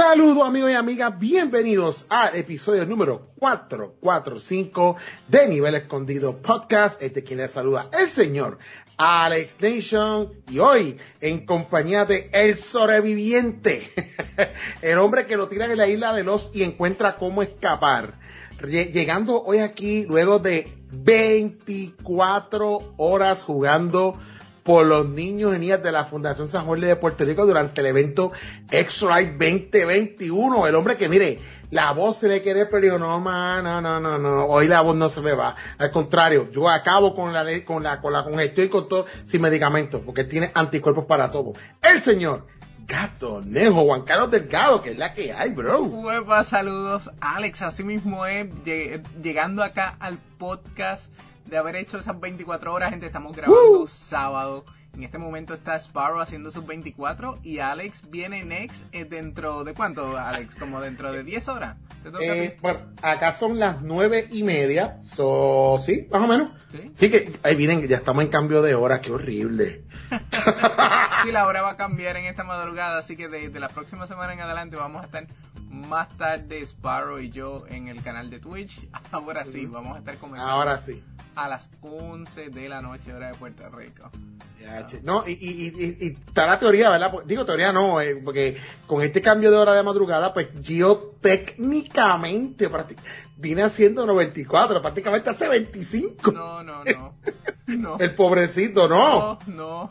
Saludos amigos y amigas, bienvenidos al episodio número 445 de Nivel Escondido Podcast. Quien les saluda, el señor Alex Nation, y hoy en compañía de el sobreviviente, el hombre que lo tiran en la isla de Lost y encuentra cómo escapar, llegando hoy aquí luego de 24 horas jugando por los niños y niñas de la Fundación San Jorge de Puerto Rico durante el evento X-Ride 2021. El hombre que, mire, la voz se le quiere, pero digo, no, hoy la voz no se me va. Al contrario, yo acabo con la congestión y con todo, sin medicamentos, porque tiene anticuerpos para todo. El señor Gato Nejo, Juan Carlos Delgado, que es la que hay, bro. Huepa, saludos, Alex, así mismo es, llegando acá al podcast de haber hecho esas 24 horas, gente. Estamos grabando sábado. En este momento está Sparrow haciendo sus 24 y Alex viene next dentro de ¿cuánto, Alex? Como dentro de 10 horas. Bueno, acá son las 9:30, sí, más o menos. Sí, que ahí vienen, ya estamos en cambio de hora, qué horrible. Sí, la hora va a cambiar en esta madrugada, así que de la próxima semana en adelante vamos a estar más tarde Sparrow y yo en el canal de Twitch. Ahora sí, vamos a estar comenzando. Ahora sí. A las 11 de la noche, hora de Puerto Rico. No, y está la teoría, ¿verdad? Digo teoría no, porque con este cambio de hora de madrugada, pues Gio técnicamente viene haciendo 94, prácticamente hace 25. No. El pobrecito, no.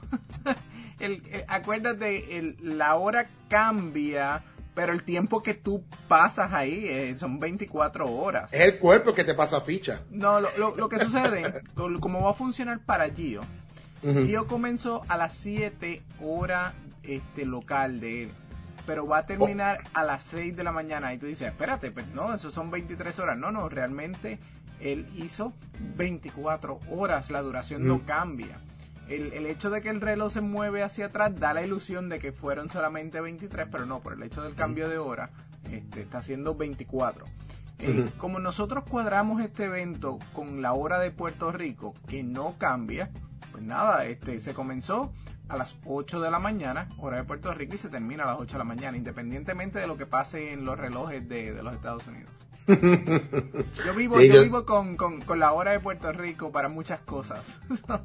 Acuérdate, la hora cambia, pero el tiempo que tú pasas ahí son 24 horas. Es el cuerpo que te pasa ficha. No, lo que sucede, como va a funcionar para Gio, Gio comenzó a las 7 horas local de él, pero va a terminar a las 6 de la mañana. Y tú dices, espérate, pues no, eso son 23 horas. No, realmente él hizo 24 horas, la duración no cambia. El hecho de que el reloj se mueve hacia atrás da la ilusión de que fueron solamente 23, pero no, por el hecho del cambio de hora, está haciendo 24. Como nosotros cuadramos este evento con la hora de Puerto Rico, que no cambia, pues nada, se comenzó a las 8 de la mañana, hora de Puerto Rico, y se termina a las 8 de la mañana, independientemente de lo que pase en los relojes de los Estados Unidos. Yo vivo con la hora de Puerto Rico para muchas cosas.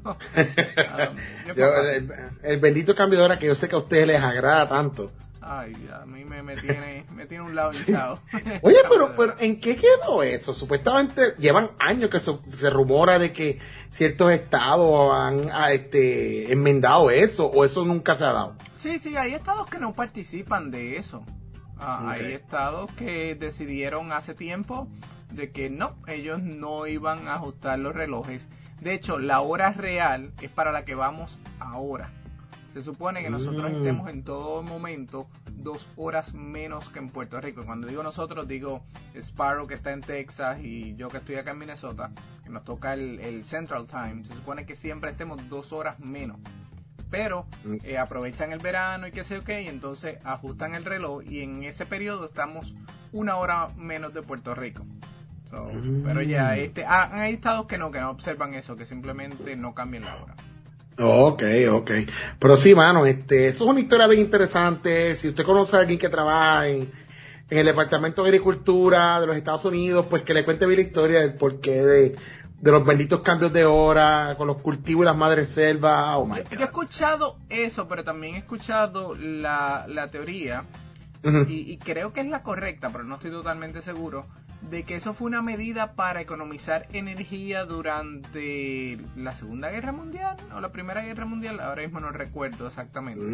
El bendito cambio de hora que yo sé que a ustedes les agrada tanto. Ay, a mí me tiene un lado hinchado. Oye, pero ¿en qué quedó eso? Supuestamente llevan años que se rumora de que ciertos estados han enmendado eso, o eso nunca se ha dado. Sí, hay estados que no participan de eso. Hay estados que decidieron hace tiempo de que no, ellos no iban a ajustar los relojes. De hecho, la hora real es para la que vamos ahora. Se supone que nosotros estemos en todo momento 2 horas menos que en Puerto Rico. Cuando digo nosotros, digo Sparrow, que está en Texas, y yo que estoy acá en Minnesota, que nos toca el Central Time. Se supone que siempre estemos 2 horas menos. Pero aprovechan el verano y qué sé yo qué, y entonces ajustan el reloj, y en ese periodo estamos 1 hora menos de Puerto Rico. Pero ya, hay estados que no observan eso, que simplemente no cambian la hora. Ok. Pero sí, mano, eso es una historia bien interesante. Si usted conoce a alguien que trabaja en el Departamento de Agricultura de los Estados Unidos, pues que le cuente bien la historia del porqué de los benditos cambios de hora con los cultivos y las madres selvas. Oh my God. Yo he escuchado eso, pero también he escuchado la teoría, y creo que es la correcta, pero no estoy totalmente seguro, de que eso fue una medida para economizar energía durante la Segunda Guerra Mundial o la Primera Guerra Mundial. Ahora mismo no recuerdo exactamente.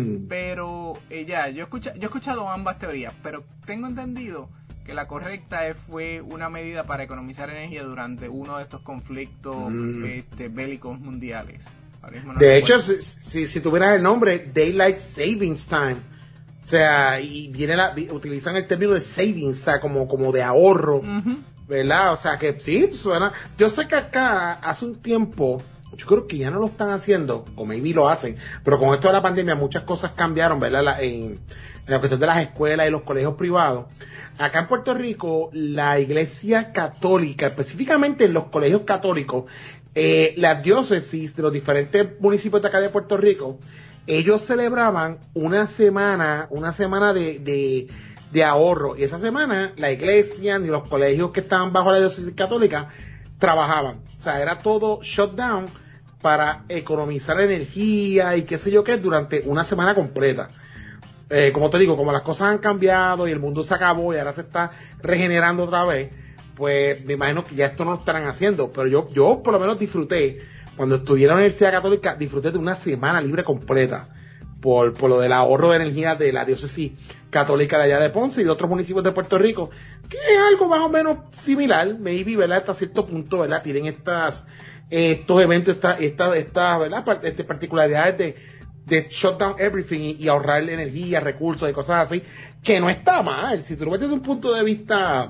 Pero yo he escuchado ambas teorías, pero tengo entendido que la correcta fue una medida para economizar energía durante uno de estos conflictos bélicos mundiales. De hecho, si tuvieras el nombre, Daylight Savings Time, o sea, y utilizan el término de savings, o sea, como de ahorro, ¿verdad? O sea, que sí, suena. Yo sé que acá hace un tiempo, yo creo que ya no lo están haciendo, o maybe lo hacen, pero con esto de la pandemia muchas cosas cambiaron, ¿verdad? En la cuestión de las escuelas y los colegios privados. Acá en Puerto Rico, la Iglesia Católica, específicamente en los colegios católicos, las diócesis de los diferentes municipios de acá de Puerto Rico, ellos celebraban una semana de de ahorro. Y esa semana la iglesia ni los colegios que estaban bajo la diócesis católica trabajaban. O sea, era todo shutdown para economizar energía y qué sé yo qué durante una semana completa. Como te digo, como las cosas han cambiado y el mundo se acabó y ahora se está regenerando otra vez, pues me imagino que ya esto no lo estarán haciendo. Pero yo por lo menos disfruté, cuando estudié en la Universidad Católica, disfruté de una semana libre completa por lo del ahorro de energía de la diócesis católica de allá de Ponce y de otros municipios de Puerto Rico, que es algo más o menos similar, maybe, ¿verdad? Hasta cierto punto, ¿verdad? Tienen estos eventos, estas ¿verdad? Particularidades de shut down everything y ahorrar energía, recursos y cosas así, que no está mal. Si tú lo ves desde un punto de vista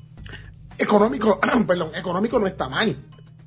económico, económico no está mal.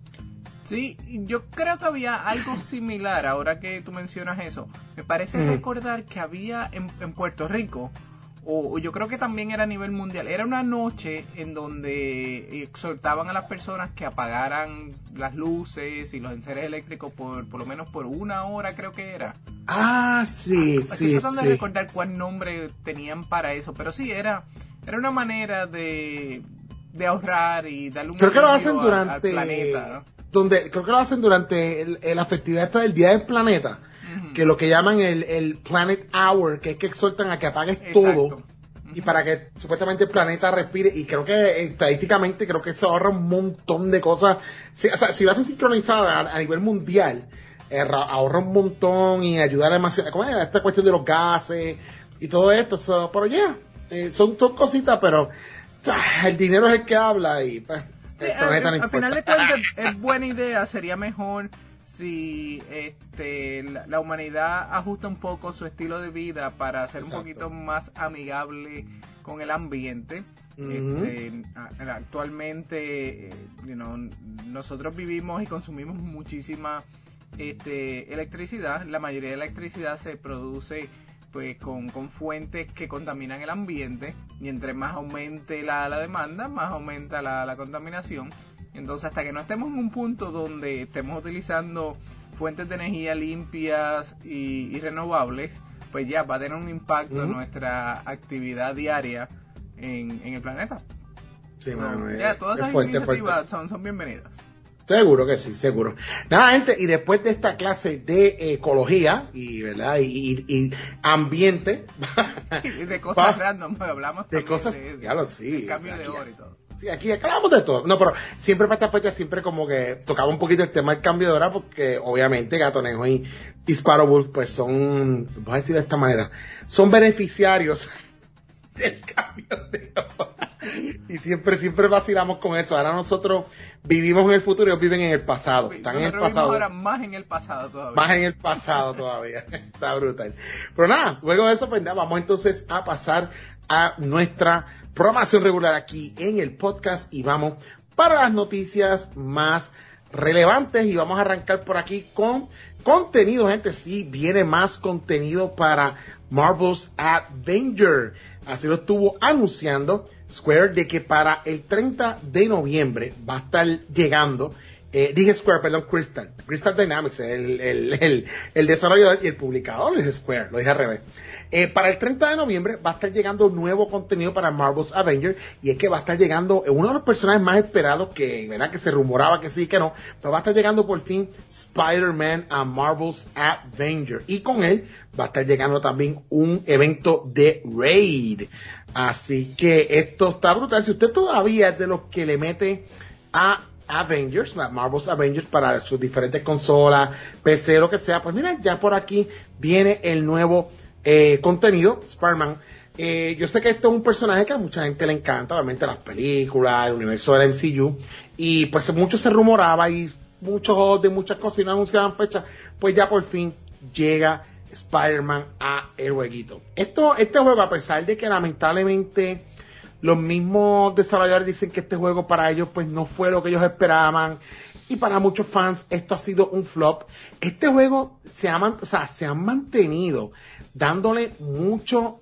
Sí, yo creo que había algo similar ahora que tú mencionas eso. Me parece recordar que había en Puerto Rico, o yo creo que también era a nivel mundial, era una noche en donde exhortaban a las personas que apagaran las luces y los enseres eléctricos por lo menos por una hora, creo que era. Ah, sí, Estoy tratando de recordar cuál nombre tenían para eso, pero sí, era una manera de ahorrar y darle un creo que lo hacen al planeta, ¿no? Creo que lo hacen durante la festividad esta del Día del Planeta, que lo que llaman el Planet Hour, que es que exhortan a que apagues todo, y para que supuestamente el planeta respire, y creo que estadísticamente creo que se ahorra un montón de cosas. Si lo hacen sincronizado a nivel mundial, ahorra un montón y ayuda demasiado, ¿cómo es? Esta cuestión de los gases y todo esto, pero son cositas, pero el dinero es el que habla y pues sí, al final de cuentas es buena idea. Sería mejor si la humanidad ajusta un poco su estilo de vida para ser un poquito más amigable con el ambiente. Actualmente nosotros vivimos y consumimos muchísima electricidad. La mayoría de la electricidad se produce pues con fuentes que contaminan el ambiente, y entre más aumente la demanda, más aumenta la contaminación. Entonces, hasta que no estemos en un punto donde estemos utilizando fuentes de energía limpias y renovables, pues ya va a tener un impacto en nuestra actividad diaria en el planeta. Sí, todas esas iniciativas son bienvenidas. Seguro que sí, seguro. Nada, gente, y después de esta clase de ecología y verdad y ambiente y de cosas random, hablamos de cosas, ya lo sí, cambio de hora y todo. Sí, aquí hablamos de todo. No, pero siempre para esta fecha siempre como que tocaba un poquito el tema del cambio de hora, porque obviamente Gatonejo y Sparrowwolf pues son, voy a decir de esta manera, son beneficiarios del cambio de hora. Y siempre vacilamos con eso. Ahora nosotros vivimos en el futuro y ellos viven en el pasado. Están en el pasado. Ahora más en el pasado todavía. Más en el pasado todavía. Está brutal. Pero nada, luego de eso, pues nada, vamos entonces a pasar a nuestra programación regular aquí en el podcast y vamos para las noticias más relevantes y vamos a arrancar por aquí con contenido, gente. Sí, viene más contenido para Marvel's Avengers. Así lo estuvo anunciando Square, de que para el 30 de noviembre va a estar llegando, Crystal Dynamics, el desarrollador y el publicador es Square, lo dije al revés. Para el 30 de noviembre va a estar llegando nuevo contenido para Marvel's Avengers, y es que va a estar llegando uno de los personajes más esperados, que verdad que se rumoraba que sí que no, pero va a estar llegando por fin Spider-Man a Marvel's Avengers, y con él va a estar llegando también un evento de Raid. Así que esto está brutal. Si usted todavía es de los que le mete a Avengers, Marvel's Avengers para sus diferentes consolas, PC, lo que sea, pues mira, ya por aquí viene el nuevo contenido, Spider-Man. Yo sé que esto es un personaje que a mucha gente le encanta, obviamente las películas, el universo del MCU, y pues mucho se rumoraba y muchas cosas y no anunciaban fecha, pues ya por fin llega Spider-Man a el jueguito. Este juego, a pesar de que lamentablemente los mismos desarrolladores dicen que este juego para ellos pues no fue lo que ellos esperaban, y para muchos fans esto ha sido un flop, este juego se han mantenido dándole mucho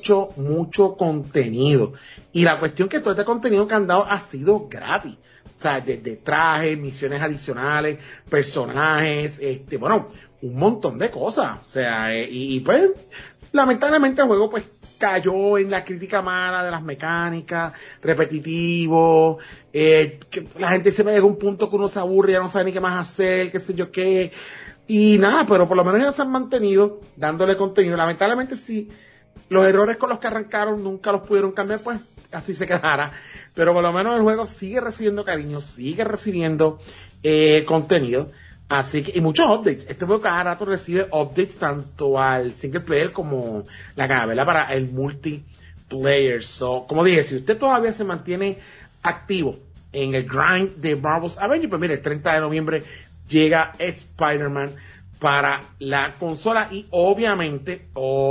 contenido, y la cuestión que todo este contenido que han dado ha sido gratis. O sea, desde trajes, misiones adicionales, personajes, un montón de cosas. O sea, y pues, lamentablemente el juego pues cayó en la crítica mala de las mecánicas, repetitivo, que la gente se me llega a un punto que uno se aburre, ya no sabe ni qué más hacer, qué sé yo qué, y nada, pero por lo menos ellos se han mantenido dándole contenido. Lamentablemente sí, los errores con los que arrancaron nunca los pudieron cambiar, pues así se quedará, pero por lo menos el juego sigue recibiendo cariño, sigue recibiendo contenido. Así que, y muchos updates. Este juego cada rato recibe updates tanto al single player como la carabela para el multiplayer. So, como dije, si usted todavía se mantiene activo en el grind de Marvel's Avengers, pues mire, el 30 de noviembre llega Spider-Man para la consola y obviamente,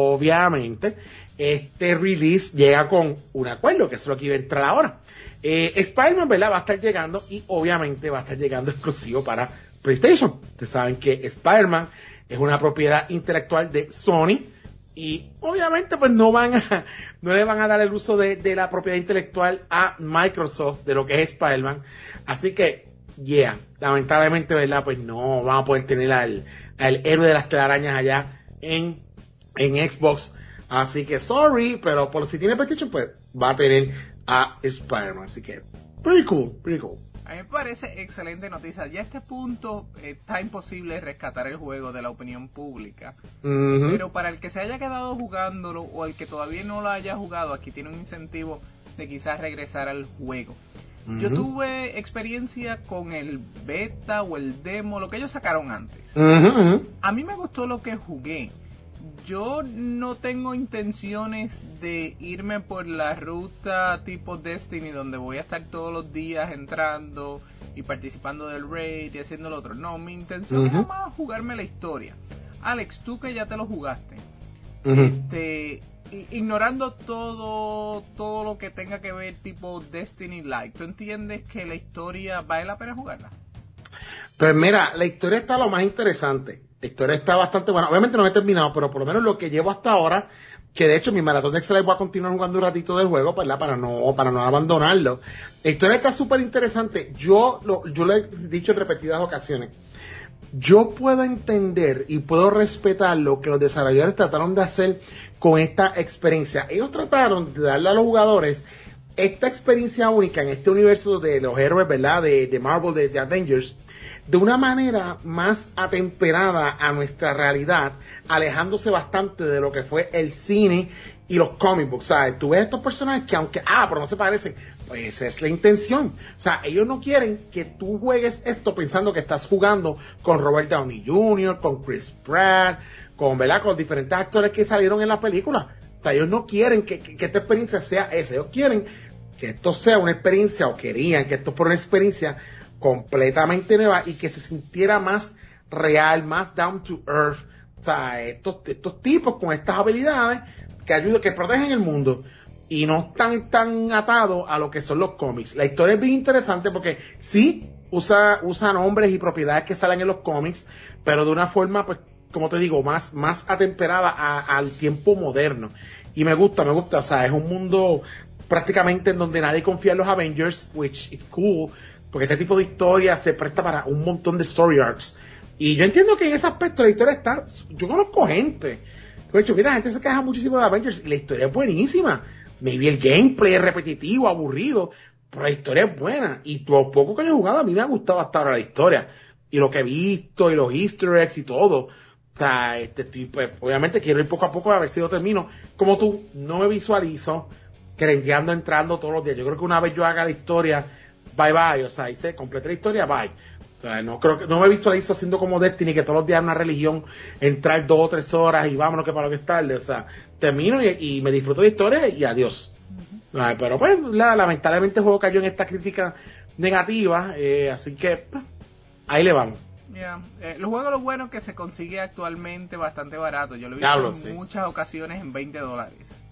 este release llega con un acuerdo, que es lo que iba a entrar ahora. Spider-Man, ¿verdad? Va a estar llegando y obviamente va a estar llegando exclusivo para PlayStation. Ustedes saben que Spider-Man es una propiedad intelectual de Sony y obviamente pues no le van a dar el uso de la propiedad intelectual a Microsoft de lo que es Spider-Man. Así que, lamentablemente, ¿verdad? Pues no vamos a poder tener al héroe de las telarañas allá en Xbox. Así que sorry, pero por si tiene PlayStation pues va a tener a Spider-Man. Así que, pretty cool. A mí me parece excelente noticia. Ya a este punto está imposible rescatar el juego de la opinión pública. Pero para el que se haya quedado jugándolo o el que todavía no lo haya jugado, aquí tiene un incentivo de quizás regresar al juego. Yo tuve experiencia con el beta o el demo, lo que ellos sacaron antes. A mí me gustó lo que jugué. Yo no tengo intenciones de irme por la ruta tipo Destiny, donde voy a estar todos los días entrando y participando del raid y haciendo lo otro. No, mi intención es más jugarme la historia. Alex, tú que ya te lo jugaste, ignorando todo lo que tenga que ver tipo Destiny-like, ¿tú entiendes que la historia vale la pena jugarla? Pues mira, la historia está lo más interesante. La historia está bastante buena. Obviamente no he terminado, pero por lo menos lo que llevo hasta ahora, que de hecho mi maratón de Excel voy a continuar jugando un ratito del juego, ¿verdad? Para no abandonarlo. La historia está súper interesante. Yo lo he dicho en repetidas ocasiones. Yo puedo entender y puedo respetar lo que los desarrolladores trataron de hacer con esta experiencia. Ellos trataron de darle a los jugadores esta experiencia única en este universo de los héroes, ¿verdad? De Marvel, de Avengers, de una manera más atemperada a nuestra realidad, alejándose bastante de lo que fue el cine y los comic books. ¿Sabes? Tú ves estos personajes que aunque, pero no se parecen, pues esa es la intención. O sea, ellos no quieren que tú juegues esto pensando que estás jugando con Robert Downey Jr., con Chris Pratt, ¿verdad? Con diferentes actores que salieron en la película. O sea, ellos no quieren que esta experiencia sea esa. Ellos quieren que esto sea una experiencia, o querían que esto fuera una experiencia completamente nueva y que se sintiera más real, más down to earth. O sea, estos tipos con estas habilidades que ayudan, que protegen el mundo y no están tan atados a lo que son los cómics. La historia es bien interesante porque sí usa nombres y propiedades que salen en los cómics, pero de una forma, pues, como te digo, más atemperada al tiempo moderno. Y me gusta, o sea, es un mundo prácticamente en donde nadie confía en los Avengers, which is cool, porque este tipo de historia se presta para un montón de story arcs. Y yo entiendo que en ese aspecto la historia está, yo conozco gente, de hecho, mira, la gente se queja muchísimo de Avengers y la historia es buenísima. Maybe el gameplay es repetitivo, aburrido, pero la historia es buena. Y lo poco que yo he jugado, a mí me ha gustado hasta ahora la historia. Y lo que he visto, y los easter eggs y todo. O sea, pues, obviamente quiero ir poco a poco a ver si lo termino. Como tú, no me visualizo crengueando, entrando todos los días. Yo creo que una vez yo haga la historia, bye, o sea, hice, completé la historia, bye. O sea, no me visualizo haciendo como Destiny, que todos los días una religión, entrar 2 o 3 horas y vámonos que para lo que es tarde. O sea, termino y me disfruto la historia y adiós. Ay, pero pues, lamentablemente el juego cayó en esta crítica negativa, así que pues, ahí le vamos. El juego, lo bueno es que se consigue actualmente bastante barato. Yo lo he visto en muchas ocasiones en $20.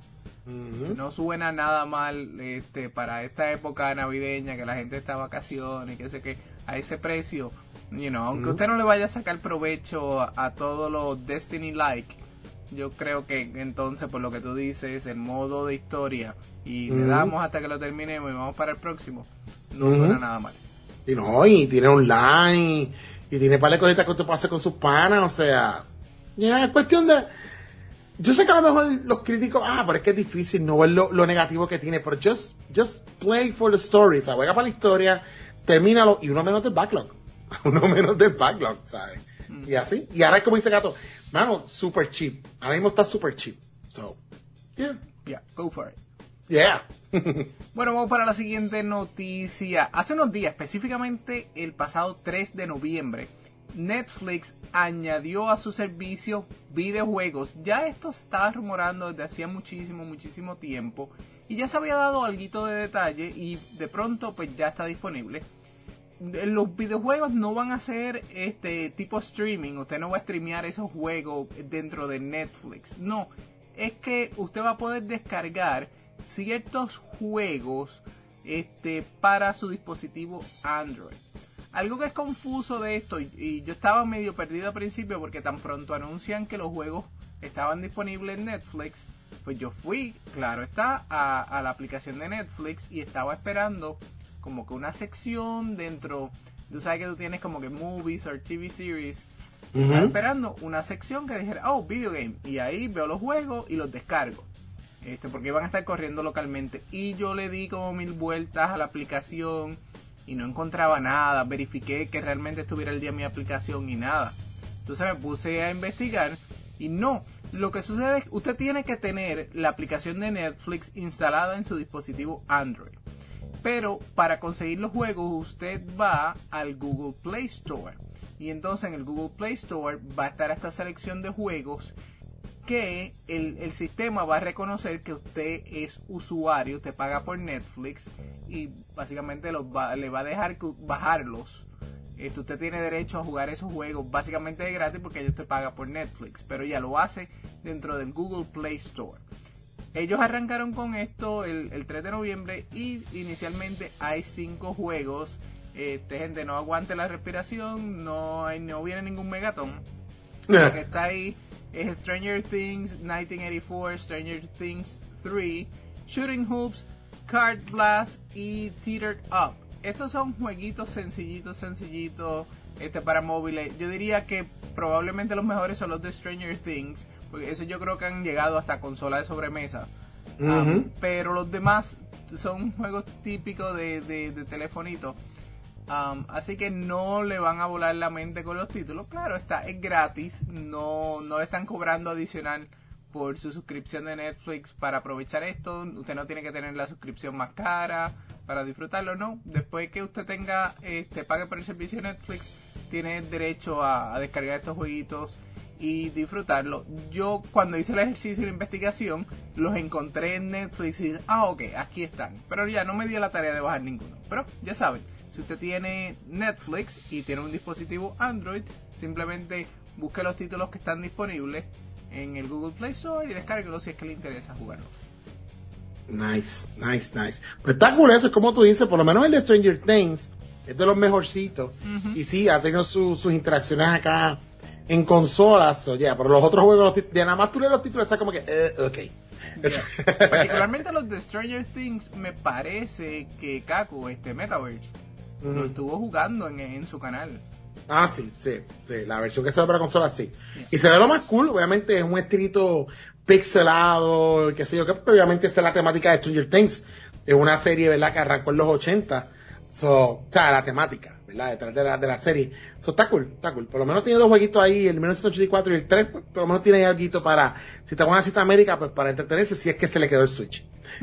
No suena nada mal para esta época navideña, que la gente está de vacaciones, que sé que a ese precio, aunque usted no le vaya a sacar provecho a todo lo Destiny like, yo creo que entonces, por lo que tú dices, el modo de historia y le damos hasta que lo terminemos y vamos para el próximo, no suena nada mal. Y tiene online y tiene par de cositas que usted puede hacer con sus panas, o sea, es cuestión de yo sé que a lo mejor los críticos, pero es que es difícil no ver lo negativo que tiene, pero just play for the story, o sea, juega para la historia, termínalo, y uno menos del backlog, ¿sabes? Y así, y ahora es como dice Gato, mano, super cheap, ahora mismo está super cheap, so, yeah, go for it. Yeah. Bueno, vamos para la siguiente noticia. Hace unos días, específicamente el pasado 3 de noviembre, Netflix añadió a su servicio videojuegos. Ya esto se estaba rumorando desde hacía muchísimo tiempo y ya se había dado alguito de detalle y de pronto pues ya está disponible. Los videojuegos no van a ser tipo streaming, usted no va a streamear esos juegos dentro de Netflix. No, es que usted va a poder descargar ciertos juegos para su dispositivo Android. Algo que es confuso de esto, y yo estaba medio perdido al principio porque tan pronto anuncian que los juegos estaban disponibles en Netflix, pues yo fui, claro está, a la aplicación de Netflix y estaba esperando como que una sección dentro, tú sabes que tú tienes como que movies o TV series, estaba esperando una sección que dijera, video game, y ahí veo los juegos y los descargo. Porque iban a estar corriendo localmente y yo le di como 1000 vueltas a la aplicación y no encontraba nada, verifiqué que realmente estuviera el día mi aplicación y nada, entonces me puse a investigar y no, lo que sucede es que usted tiene que tener la aplicación de Netflix instalada en su dispositivo Android, pero para conseguir los juegos usted va al Google Play Store y entonces en el Google Play Store va a estar esta selección de juegos que el sistema va a reconocer que usted es usuario, usted paga por Netflix y básicamente le va a dejar bajarlos. Usted tiene derecho a jugar esos juegos básicamente de gratis porque ellos te pagan por Netflix, pero ya lo hace dentro del Google Play Store. Ellos arrancaron con esto el 3 de noviembre y inicialmente hay 5 juegos. Gente, no aguante la respiración, no viene ningún megatón. Lo que está ahí es Stranger Things 1984, Stranger Things 3, Shooting Hoops, Card Blast y Teetered Up. Estos son jueguitos sencillitos para móviles. Yo diría que probablemente los mejores son los de Stranger Things, porque eso yo creo que han llegado hasta consola de sobremesa. Pero los demás son juegos típicos de telefonito. Así que no le van a volar la mente con los títulos. Claro, es gratis, no le están cobrando adicional por su suscripción de Netflix para aprovechar esto. Usted no tiene que tener la suscripción más cara para disfrutarlo, no. Después que usted pague por el servicio de Netflix, tiene derecho a descargar estos jueguitos y disfrutarlo. Yo cuando hice el ejercicio de investigación los encontré en Netflix y ok, aquí están, pero ya no me dio la tarea de bajar ninguno. Pero ya saben, si usted tiene Netflix y tiene un dispositivo Android, simplemente busque los títulos que están disponibles en el Google Play Store y descárguelos si es que le interesa jugarlos. Nice. Pues está cool eso, es como tú dices, por lo menos el de Stranger Things es de los mejorcitos. Y sí, ha tenido sus interacciones acá en consolas, pero los otros juegos, ya nada más tú lees los títulos, está como que, ok. Yeah. Particularmente los de Stranger Things, me parece que Kaku, Metaverse, lo estuvo jugando en su canal. Sí, la versión que se ve para consola, sí. Yeah. Y se ve lo más cool, obviamente es un estilito pixelado, qué sé yo, que obviamente esta es la temática de Stranger Things, es una serie, ¿verdad?, que arrancó en los 80, la temática, ¿verdad?, detrás de la serie. Está cool. Por lo menos tiene 2 jueguitos ahí, el 1984 y el 3, pues, por lo menos tiene algo para, si te vas a una cita médica, pues para entretenerse, si es que se le quedó el Switch.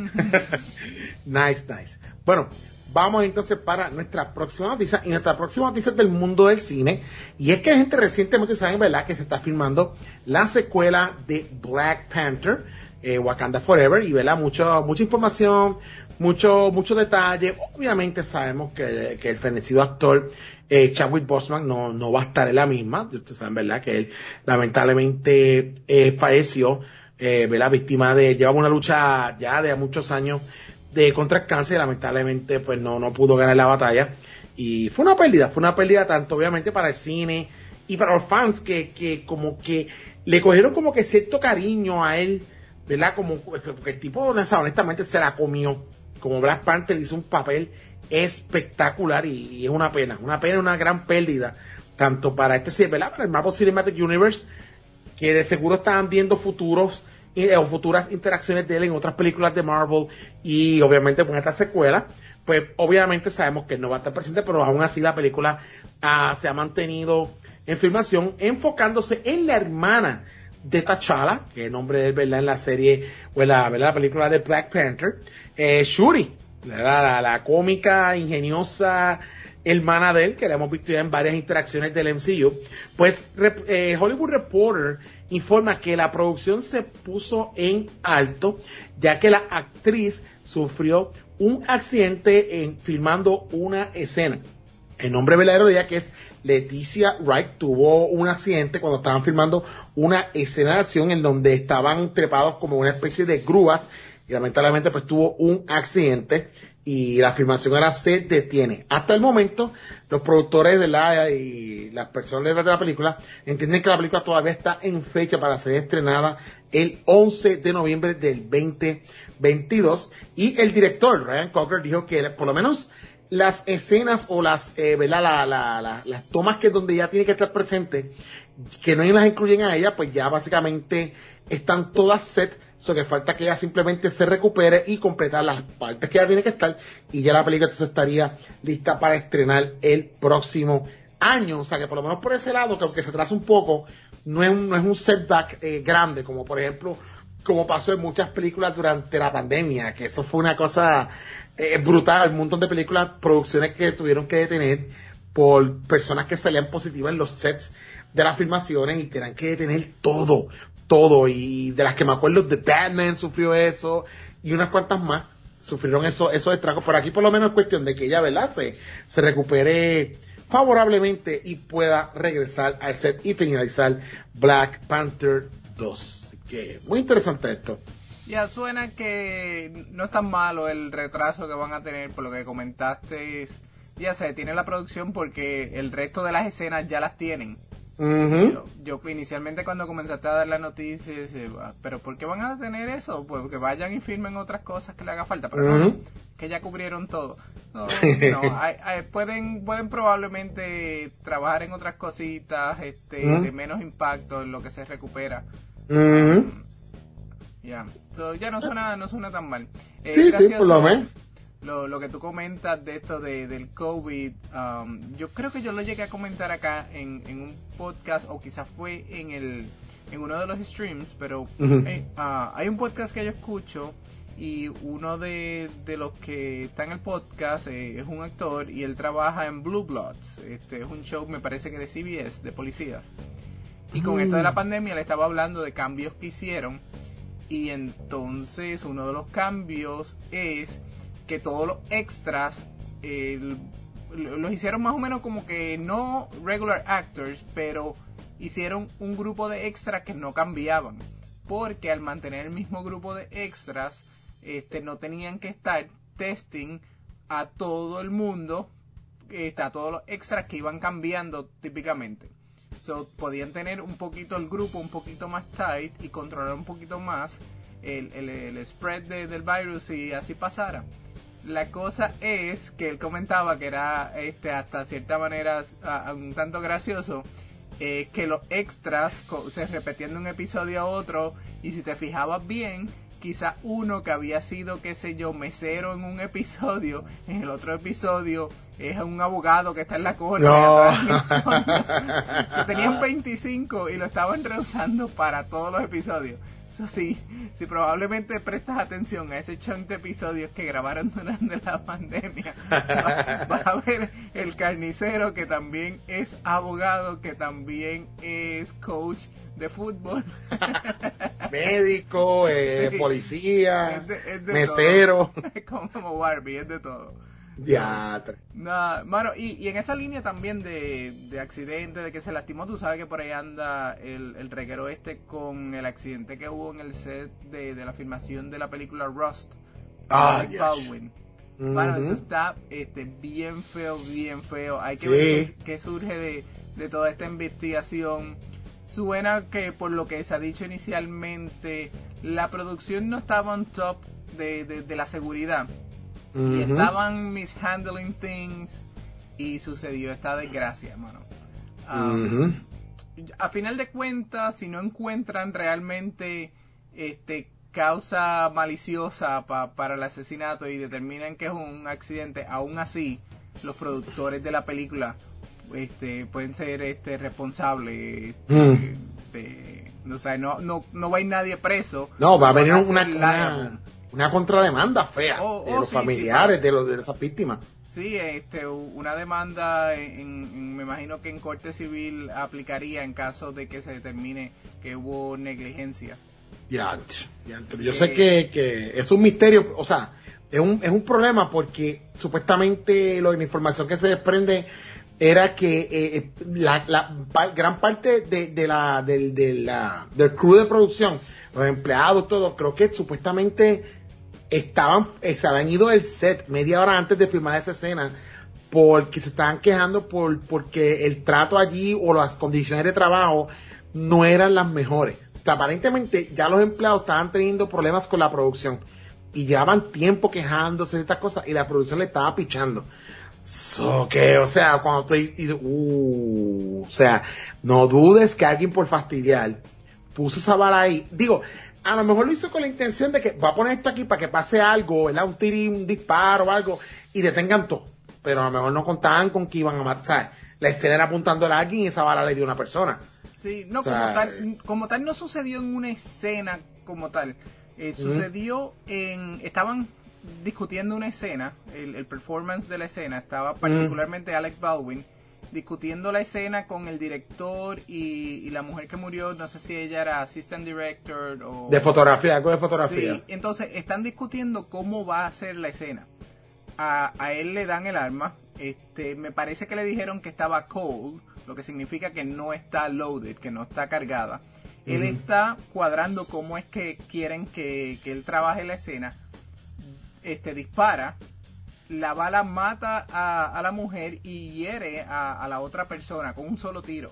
Nice. Bueno, vamos entonces para nuestra próxima noticia, y nuestra próxima noticia es del mundo del cine, y es que gente recientemente saben, ¿verdad?, que se está filmando la secuela de Black Panther, Wakanda Forever, y ¿verdad?, mucha información, mucho detalle. Obviamente sabemos que el fenecido actor Chadwick Boseman no va a estar en la misma. Ustedes saben, ¿verdad?, que él lamentablemente falleció, ¿verdad?, víctima llevaba una lucha ya de muchos años contra el cáncer, y lamentablemente pues no pudo ganar la batalla, y fue una pérdida tanto obviamente para el cine y para los fans que como que le cogieron como que cierto cariño a él, ¿verdad?, como porque el tipo honestamente se la comió. Como Black Panther hizo un papel espectacular, y es una pena, una gran pérdida, tanto para ¿verdad?, para el Marvel Cinematic Universe, que de seguro estaban viendo futuros o futuras interacciones de él en otras películas de Marvel y obviamente con esta secuela, pues obviamente sabemos que él no va a estar presente, pero aún así la película se ha mantenido en filmación, enfocándose en la hermana de T'Challa, que es el nombre de él, ¿verdad? En la serie, o en la película de Black Panther, Shuri, la cómica, ingeniosa hermana de él, que la hemos visto ya en varias interacciones del MCU. Pues Hollywood Reporter informa que la producción se puso en alto, ya que la actriz sufrió un accidente filmando una escena. El nombre verdadero de ella, que es Leticia Wright, tuvo un accidente cuando estaban filmando una escena de acción en donde estaban trepados como una especie de grúas y lamentablemente pues tuvo un accidente y la filmación ahora se detiene. Hasta el momento, los productores, ¿verdad? Y las personas de la película entienden que la película todavía está en fecha para ser estrenada el 11 de noviembre del 2022 y el director, Ryan Coogler, dijo que por lo menos las escenas o las, ¿verdad? Las tomas que donde ya tiene que estar presente, que no las incluyen a ella, pues ya básicamente están todas set, so que falta que ella simplemente se recupere y completar las partes que ella tiene que estar, y ya la película entonces estaría lista para estrenar el próximo año. O sea que por lo menos por ese lado, que aunque se atrasa un poco, no es un setback grande, como por ejemplo, como pasó en muchas películas durante la pandemia, que eso fue una cosa brutal, un montón de películas, producciones que tuvieron que detener por personas que salían positivas en los sets de las filmaciones y tenían que detener todo, y de las que me acuerdo, The Batman sufrió eso, y unas cuantas más sufrieron esos estragos. Por aquí por lo menos es cuestión de que ella, ¿verdad?, se recupere favorablemente y pueda regresar al set y finalizar Black Panther 2. Así que muy interesante esto. Ya suena que no es tan malo el retraso que van a tener, por lo que comentaste. Ya se detiene la producción porque el resto de las escenas ya las tienen. Uh-huh. Yo inicialmente cuando comenzaste a dar la noticia, pero ¿por qué van a detener eso? Pues que vayan y filmen otras cosas que le haga falta, pero uh-huh. no, que ya cubrieron todo. No, pueden probablemente trabajar en otras cositas uh-huh. de menos impacto en lo que se recupera. Uh-huh. Ya no suena tan mal. Sí, por lo menos. Lo que tú comentas de esto del COVID, yo creo que yo lo llegué a comentar acá en un podcast, o quizás fue en uno de los streams, pero uh-huh. hay un podcast que yo escucho y uno de los que está en el podcast es un actor y él trabaja en Blue Bloods. Es un show, me parece que de CBS, de policías. Y con esto de la pandemia le estaba hablando de cambios que hicieron, y entonces uno de los cambios es que todos los extras los hicieron más o menos como que no regular actors, pero hicieron un grupo de extras que no cambiaban, porque al mantener el mismo grupo de extras no tenían que estar testing a todo el mundo, a todos los extras que iban cambiando típicamente. So, podían tener un poquito el grupo un poquito más tight y controlar un poquito más el spread del virus, y así pasara. La cosa es que él comentaba que era hasta cierta manera un tanto gracioso, que los extras se repetían de un episodio a otro, y si te fijabas bien, quizá uno que había sido, qué sé yo, mesero en un episodio, en el otro episodio es un abogado que está en la corte. No. Se tenían 25 y lo estaban reusando para todos los episodios. Eso sí, si probablemente prestas atención a ese chunk de episodios que grabaron durante la pandemia, vas a ver el carnicero que también es abogado, que también es coach de fútbol, médico, sí, policía, es de mesero, como Barbie, es de todo. Diatre. Mano, y en esa línea también de accidente, de que se lastimó, tú sabes que por ahí anda el reguero con el accidente que hubo en el set de la filmación de la película Rust, Baldwin. Bueno, eso está bien feo. Hay que ver qué surge de toda esta investigación. Suena que, por lo que se ha dicho inicialmente, la producción no estaba on top de la seguridad. Y estaban mishandling things, y sucedió esta desgracia, hermano. A final de cuentas, si no encuentran realmente causa maliciosa para el asesinato y determinan que es un accidente, aún así los productores de la película pueden ser responsables. O sea, no va a ir nadie preso. No, va a venir una contrademanda fea de los familiares de esas víctimas. Sí, una demanda me imagino que en corte civil aplicaría en caso de que se determine que hubo negligencia. Yo sé que es un misterio, o sea, es un problema porque supuestamente la información que se desprende era que gran parte del crew de producción, los empleados, todos, creo que supuestamente se habían ido del set media hora antes de filmar esa escena porque se estaban quejando porque el trato allí o las condiciones de trabajo no eran las mejores. O sea, aparentemente ya los empleados estaban teniendo problemas con la producción y llevaban tiempo quejándose de estas cosas y la producción le estaba pichando. O sea, cuando tú dices, o sea, no dudes que alguien por fastidiar puso esa vara ahí. Digo, a lo mejor lo hizo con la intención de que va a poner esto aquí para que pase algo, ¿verdad? Un disparo o algo y detengan todo. Pero a lo mejor no contaban con que iban a matar. La escena era apuntándole a alguien y esa bala le dio a una persona. Sí, no, como tal no sucedió en una escena como tal. Sucedió estaban discutiendo una escena, el performance de la escena, estaba particularmente Alec Baldwin discutiendo la escena con el director y la mujer que murió, no sé si ella era assistant director o... De fotografía, algo de fotografía. Sí, entonces están discutiendo cómo va a ser la escena. A él le dan el arma, me parece que le dijeron que estaba cold, lo que significa que no está loaded, que no está cargada. Él está cuadrando cómo es que quieren que él trabaje la escena. Dispara, la bala mata a la mujer y hiere a la otra persona con un solo tiro.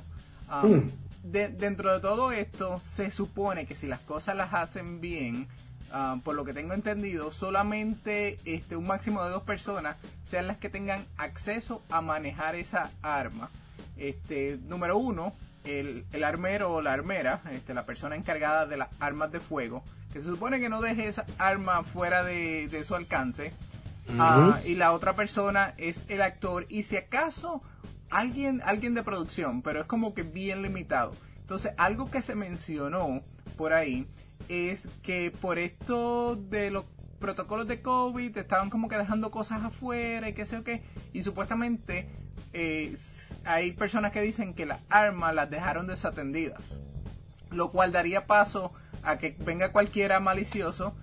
Dentro de todo esto, se supone que si las cosas las hacen bien, por lo que tengo entendido, solamente un máximo de 2 personas sean las que tengan acceso a manejar esa arma. Número 1, el armero o la armera, la persona encargada de las armas de fuego, que se supone que no deje esa arma fuera de su alcance. Y la otra persona es el actor y si acaso alguien de producción, pero es como que bien limitado. Entonces, algo que se mencionó por ahí es que por esto de los protocolos de COVID estaban como que dejando cosas afuera y qué sé yo qué, y supuestamente hay personas que dicen que las armas las dejaron desatendidas, lo cual daría paso a que venga cualquiera malicioso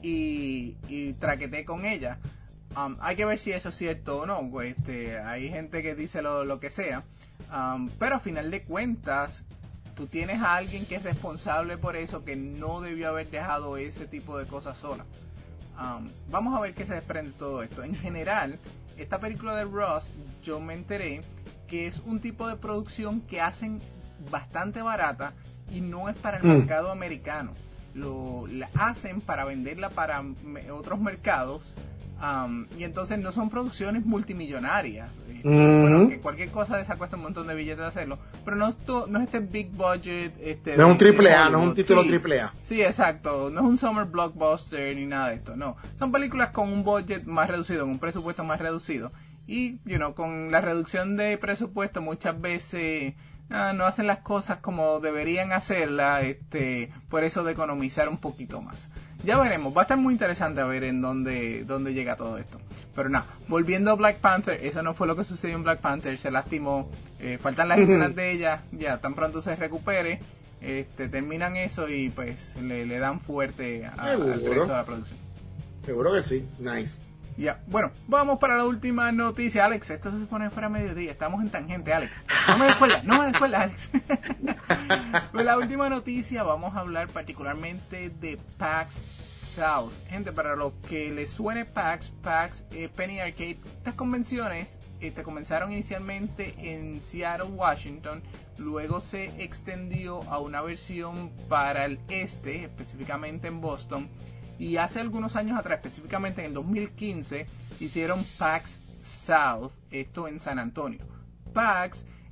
y traquetee con ella. Hay que ver si eso es cierto o no. Hay gente que dice lo que sea, pero a final de cuentas tú tienes a alguien que es responsable por eso, que no debió haber dejado ese tipo de cosas sola. Vamos a ver qué se desprende de todo esto. En general, esta película de Rust, yo me enteré que es un tipo de producción que hacen bastante barata y no es para el mercado americano. La hacen para venderla para otros mercados. Y entonces no son producciones multimillonarias. Bueno, que cualquier cosa de esa cuesta un montón de billetes de hacerlo, pero no es este big budget. No es un triple A, no es un título triple A. Sí, exacto. No es un summer blockbuster ni nada de esto. No, son películas con un budget más reducido, un presupuesto más reducido. Y, con la reducción de presupuesto muchas veces no hacen las cosas como deberían hacerlas, por eso de economizar un poquito más. Ya veremos, va a estar muy interesante a ver en dónde llega todo esto. Pero nada, volviendo a Black Panther, eso no fue lo que sucedió en Black Panther, se lastimó, faltan las escenas de ella, ya tan pronto se recupere, terminan eso y pues le dan fuerte al resto de la producción. Seguro que sí, nice. Ya, bueno, vamos para la última noticia, Alex. Esto se supone fuera mediodía, estamos en tangente, Alex. No me descuelgas, Alex. Pues la última noticia, vamos a hablar particularmente de PAX South. Gente, para los que les suene PAX, Penny Arcade, estas convenciones comenzaron inicialmente en Seattle, Washington, luego se extendió a una versión para el este, específicamente en Boston. Y hace algunos años atrás, específicamente en el 2015, hicieron PAX South, esto en San Antonio. PAX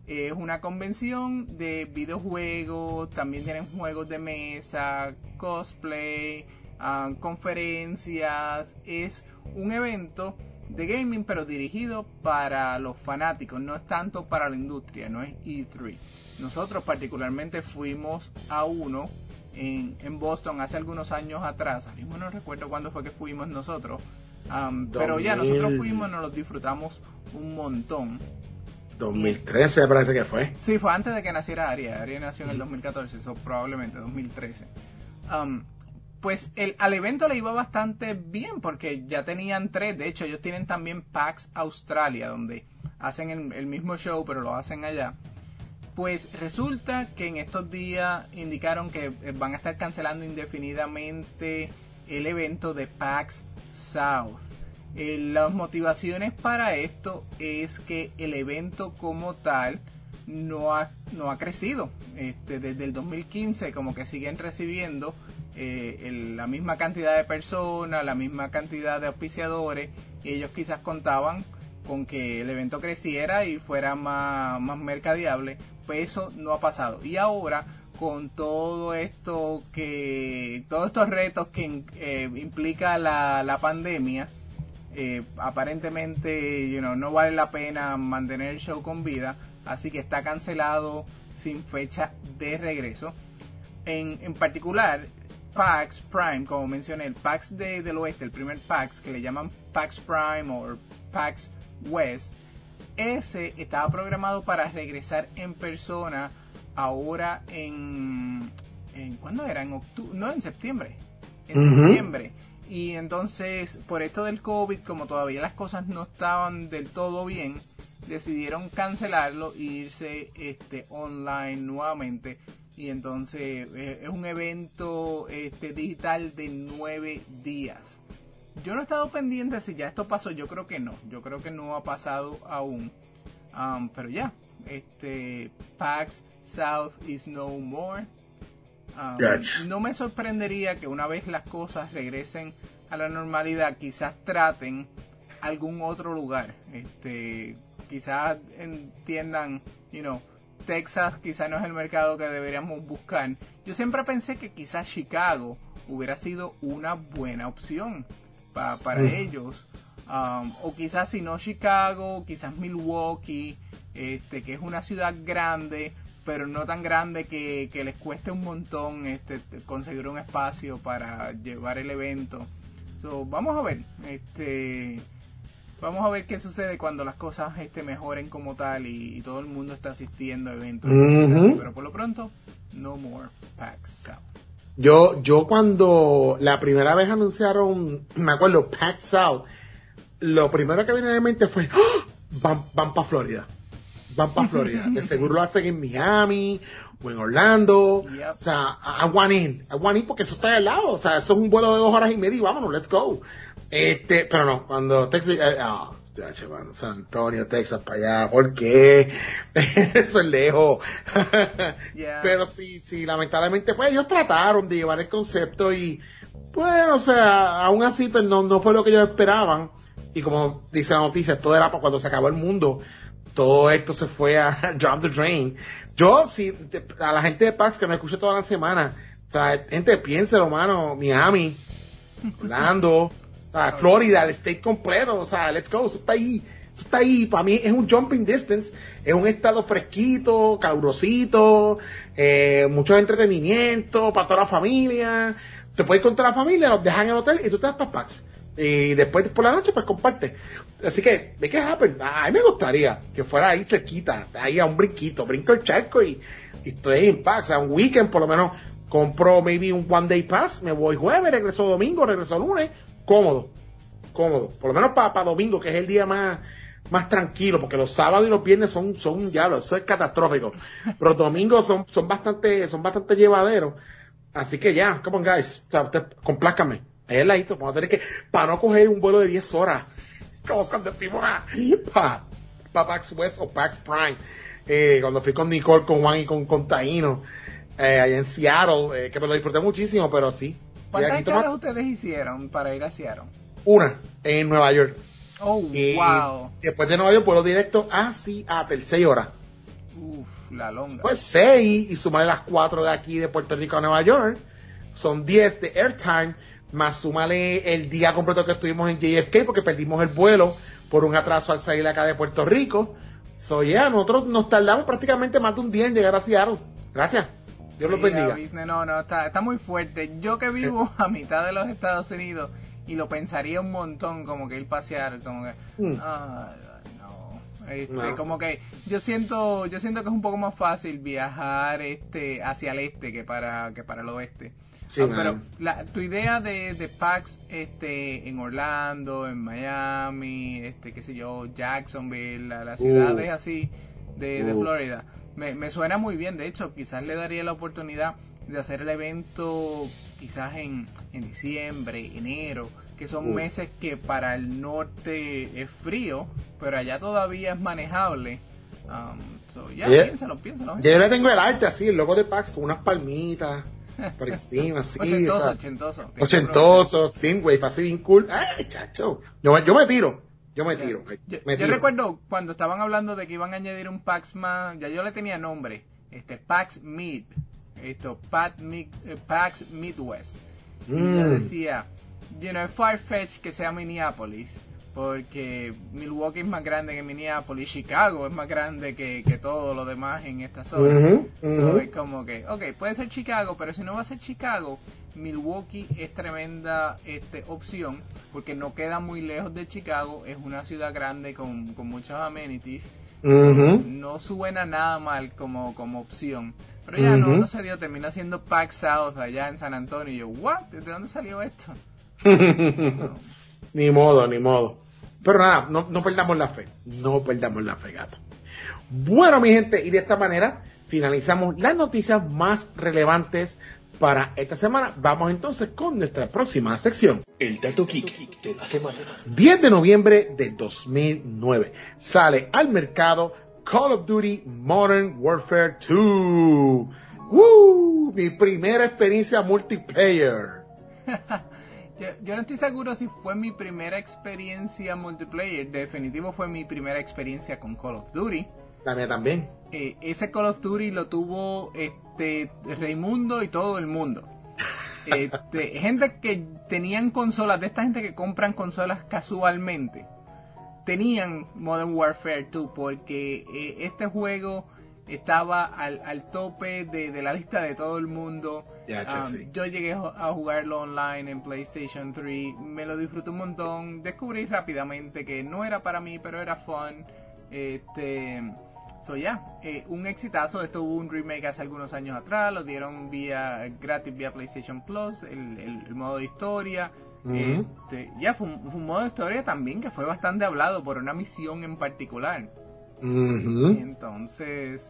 Es una convención de videojuegos, también tienen juegos de mesa, cosplay, conferencias. Es un evento de gaming pero dirigido para los fanáticos, no es tanto para la industria, no es E3. Nosotros particularmente fuimos a uno en Boston hace algunos años atrás, mismo no recuerdo cuándo fue que fuimos nosotros, pero ya nosotros fuimos, nos los disfrutamos un montón. 2013 me parece que fue. Sí, fue antes de que naciera Aria. Aria nació en el 2014, eso probablemente 2013. Pues al evento le iba bastante bien porque ya tenían 3. De hecho, ellos tienen también PAX Australia, donde hacen el mismo show, pero lo hacen allá. Pues resulta que en estos días indicaron que van a estar cancelando indefinidamente el evento de PAX South. Las motivaciones para esto es que el evento como tal no ha crecido. Desde el 2015 como que siguen recibiendo la misma cantidad de personas, la misma cantidad de auspiciadores, y ellos quizás contaban con que el evento creciera y fuera más mercadeable, pues eso no ha pasado. Y ahora con todos estos retos que implica la pandemia, aparentemente no vale la pena mantener el show con vida, así que está cancelado sin fecha de regreso. En particular, PAX Prime, como mencioné, el PAX del oeste, el primer PAX que le llaman PAX Prime o PAX West, ese estaba programado para regresar en persona ahora ¿cuándo era? En octubre, no, en septiembre. Septiembre. Y entonces, por esto del COVID, como todavía las cosas no estaban del todo bien, decidieron cancelarlo e irse online nuevamente. Y entonces es un evento digital de 9 días. Yo no he estado pendiente si ya esto pasó, yo creo que no. Yo creo que no ha pasado aún. Pero ya, PAX South is no more. No me sorprendería que una vez las cosas regresen a la normalidad, quizás traten algún otro lugar. Quizás entiendan, Texas quizás no es el mercado que deberíamos buscar. Yo siempre pensé que quizás Chicago hubiera sido una buena opción para ellos. O quizás si no Chicago, quizás Milwaukee, que es una ciudad grande, pero no tan grande que les cueste un montón conseguir un espacio para llevar el evento. Vamos a ver, vamos a ver qué sucede cuando las cosas mejoren como tal y todo el mundo está asistiendo a eventos. Pero por lo pronto, no more PAX South. Yo cuando la primera vez anunciaron, me acuerdo, PAX South, lo primero que vino a mi mente fue, ¡oh! van para Florida. Van para Florida. De seguro lo hacen en Miami o en Orlando. Yep. O sea, I want in porque eso está al lado. O sea, eso es un vuelo de 2 horas y media y vámonos, let's go. Pero no, cuando Texas, San Antonio, Texas, para allá, ¿por qué? Eso es lejos. Yeah. Pero sí, lamentablemente, pues ellos trataron de llevar el concepto y, pues, o sea, aún así, pues no fue lo que ellos esperaban. Y como dice la noticia, todo era para cuando se acabó el mundo. Todo esto se fue a drop the drain. Yo, a la gente de PAX que me escucha toda la semana, o sea, gente, piénselo, mano, Miami, Orlando, Florida, el state completo, o sea, let's go, eso está ahí, para mí es un jumping distance, es un estado fresquito, calurosito, mucho entretenimiento para toda la familia, te puedes ir con toda la familia, los dejan en el hotel y tú te vas para PAX. Y después por la noche pues comparte. Así que make it happen. A mí me gustaría que fuera ahí cerquita, ahí a un brinco el charco y estoy en PAX, a un weekend por lo menos compro maybe un one day pass, me voy jueves, regreso domingo, regreso lunes, cómodo, por lo menos para domingo, que es el día más tranquilo, porque los sábados y los viernes son ya, eso es catastrófico, pero los domingos son bastante llevaderos, así que ya, come on guys, o sea, complázcame. Ahí al ladito, vamos a tener que, para no coger un vuelo de 10 horas, como cuando fuimos para PAX West o PAX Prime, cuando fui con Nicole, con Juan y con Taíno, allá en Seattle, que me lo disfruté muchísimo, pero sí. ¿Cuántas escalas ustedes hicieron para ir a Seattle? Una, en Nueva York. Oh, wow. Después de Nueva York, vuelo directo a Seattle, 6 horas. La longa. Pues 6 y sumarle las 4 de aquí de Puerto Rico a Nueva York. Son 10 de airtime, más súmale el día completo que estuvimos en JFK porque perdimos el vuelo por un atraso al salir acá de Puerto Rico. Nosotros nos tardamos prácticamente más de un día en llegar a Seattle. Gracias. Dios los bendiga. No, está muy fuerte. Yo que vivo a mitad de los Estados Unidos y lo pensaría un montón como que ir pasear, como que no. Como que yo siento que es un poco más fácil viajar hacia el este que para el oeste. Sí, pero tu idea de PAX en Orlando, en Miami, qué sé yo, Jacksonville, las ciudades así de Florida, me suena muy bien. De hecho, quizás le daría la oportunidad de hacer el evento quizás en diciembre, enero, que son meses que para el norte es frío, pero allá todavía es manejable. Piénsalo. Yo le tengo el arte así, el logo de PAX con unas palmitas por encima, así. Ochentoso, synthwave, así bien cool. Ay, chacho. Yo me tiro. Yo recuerdo cuando estaban hablando de que iban a añadir un PAX más, ya yo le tenía nombre, PAX Mid, PAX Midwest. Y yo decía, es far-fetched que sea Minneapolis, porque Milwaukee es más grande que Minneapolis, Chicago es más grande que todo lo demás en esta zona. So, es como que, puede ser Chicago, pero si no va a ser Chicago, Milwaukee es tremenda opción, porque no queda muy lejos de Chicago, es una ciudad grande con muchos amenities. No suena nada mal como opción, pero ya no se dio, terminó siendo PAX South allá en San Antonio, y yo, ¿what? ¿De dónde salió esto? Ni modo. Pero nada, no perdamos la fe. No perdamos la fe, gato. Bueno, mi gente, y de esta manera finalizamos las noticias más relevantes para esta semana. Vamos entonces con nuestra próxima sección. El Dato Geek de la semana. 10 de noviembre del 2009 sale al mercado Call of Duty Modern Warfare 2. Mi primera experiencia multiplayer. Yo no estoy seguro si fue mi primera experiencia multiplayer. Definitivo fue mi primera experiencia con Call of Duty. La mía también. Ese Call of Duty lo tuvo Raimundo y todo el mundo. Gente que tenían consolas, de esta gente que compran consolas casualmente, tenían Modern Warfare 2 porque este juego estaba al tope de la lista de todo el mundo. Yo llegué a jugarlo online en PlayStation 3, me lo disfruté un montón, descubrí rápidamente que no era para mí, pero era fun. Un exitazo. Esto hubo un remake hace algunos años atrás, lo dieron gratis vía PlayStation Plus, el modo de historia. Fue un modo de historia también que fue bastante hablado por una misión en particular. Entonces,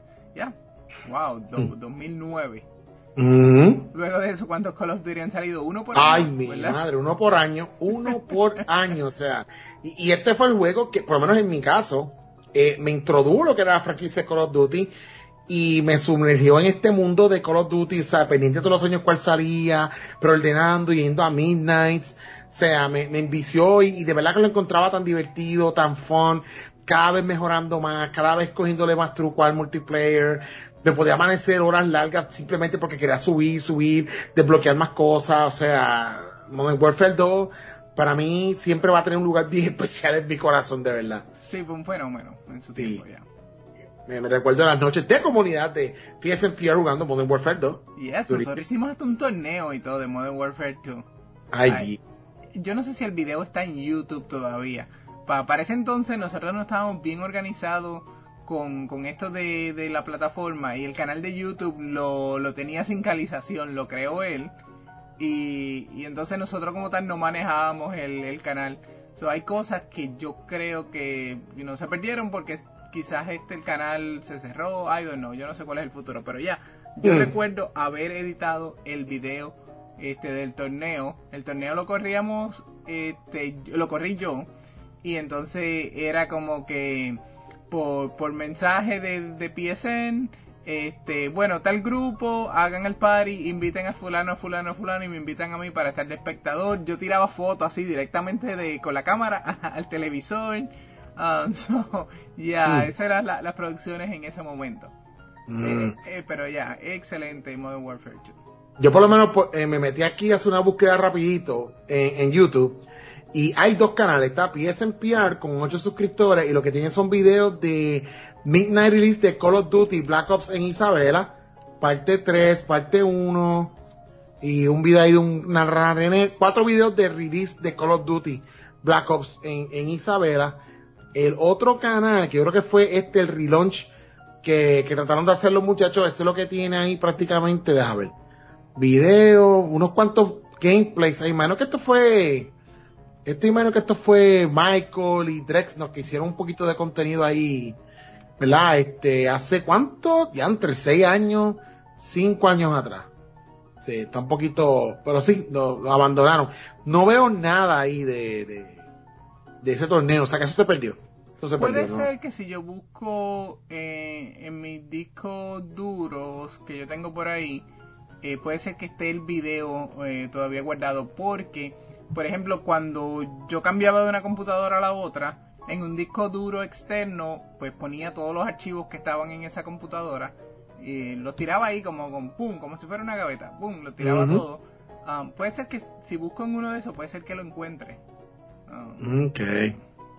2009. Luego de eso, ¿cuántos Call of Duty han salido? Uno por año. Ay, mi madre, uno por año, o sea, y este fue el juego que, por lo menos en mi caso, me introdujo lo que era la franquicia de Call of Duty y me sumergió en este mundo de Call of Duty, o sea, pendiente de todos los años cuál salía, preordenando, yendo a Midnights, o sea, me envició y de verdad que lo encontraba tan divertido, tan fun, cada vez mejorando más, cada vez cogiéndole más truco al multiplayer. Me podía amanecer horas largas simplemente porque quería subir, desbloquear más cosas. O sea, Modern Warfare 2 para mí siempre va a tener un lugar bien especial en mi corazón, de verdad. Sí, fue un fenómeno en su tiempo ya. Me recuerdo las noches de comunidad de PSNPR jugando Modern Warfare 2. Y eso, nosotros hicimos hasta un torneo y todo de Modern Warfare 2. Yo no sé si el video está en YouTube todavía. Para ese entonces nosotros no estábamos bien organizados con esto de la plataforma, y el canal de YouTube lo tenía sin calización, lo creó él, y entonces nosotros como tal no manejábamos el canal. Hay cosas que yo creo que se perdieron porque quizás el canal se cerró, yo no sé cuál es el futuro, pero yo recuerdo haber editado el video del torneo. El torneo lo corríamos, lo corrí yo, y entonces era como que por mensaje de PSN, tal grupo, hagan el party, inviten a fulano, y me invitan a mí para estar de espectador. Yo tiraba fotos así directamente con la cámara al televisor, Esas eran las producciones en ese momento. Pero excelente Modern Warfare 2. Yo por lo menos me metí aquí a hacer una búsqueda rapidito en YouTube y hay 2 canales, está PSNPR con 8 suscriptores y lo que tienen son videos de Midnight Release de Call of Duty Black Ops en Isabela, parte 3, parte 1 y un video ahí de una rara, 4 videos de release de Call of Duty Black Ops en Isabela. El otro canal, que yo creo que fue el relaunch que trataron de hacer los muchachos, este es lo que tiene ahí prácticamente, déjame ver, videos, unos cuantos gameplays, imagino que esto fue Michael y Drexnos que hicieron un poquito de contenido ahí, ¿verdad? ¿Hace cuánto? Ya entre 6 años, 5 años atrás. Sí, está un poquito, pero sí, lo abandonaron. No veo nada ahí de ese torneo, o sea que eso se perdió. Puede ser que si yo busco en mis discos duros que yo tengo por ahí, puede ser que esté el video todavía guardado, porque, por ejemplo, cuando yo cambiaba de una computadora a la otra, en un disco duro externo, pues ponía todos los archivos que estaban en esa computadora, los tiraba ahí como si fuera una gaveta, los tiraba todo. Puede ser que si busco en uno de esos, puede ser que lo encuentre. Okay.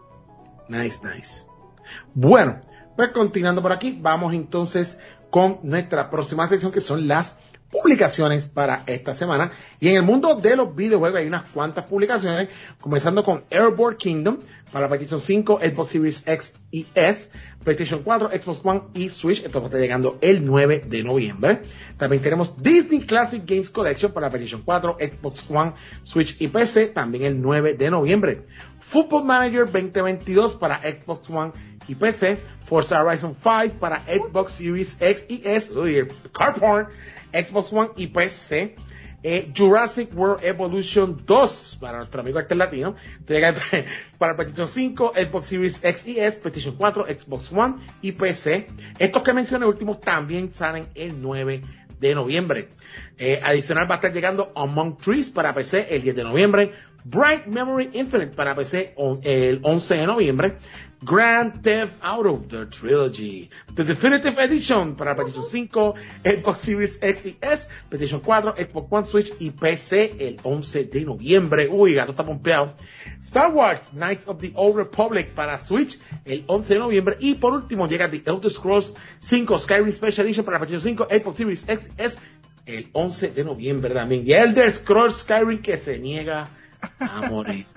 Nice. Bueno, pues continuando por aquí, vamos entonces con nuestra próxima sección, que son las publicaciones para esta semana. Y en el mundo de los videojuegos hay unas cuantas publicaciones, comenzando con Airborne Kingdom para PlayStation 5, Xbox Series X y S, PlayStation 4, Xbox One y Switch. Esto está llegando el 9 de noviembre. También tenemos Disney Classic Games Collection para PlayStation 4, Xbox One, Switch y PC, también el 9 de noviembre. Football Manager 2022 para Xbox One y PC, Forza Horizon 5 para Xbox Series X y S, Car Porn, Xbox One y PC, Jurassic World Evolution 2 para nuestro amigo Latino, para PlayStation 5, Xbox Series X y S, PlayStation 4, Xbox One y PC. Estos que mencioné últimos también salen el 9 de noviembre. Adicional va a estar llegando Among Trees para PC el 10 de noviembre, Bright Memory Infinite para PC el 11 de noviembre, Grand Theft Auto The Trilogy, The Definitive Edition para PlayStation 5, Xbox Series X y S, PlayStation 4, Xbox One, Switch y PC el 11 de noviembre. Uy, gato está pompeado. Star Wars Knights of the Old Republic para Switch el 11 de noviembre. Y por último llega The Elder Scrolls 5 Skyrim Special Edition para PlayStation 5, Xbox Series X y S el 11 de noviembre también. Y Elder Scrolls Skyrim que se niega a morir.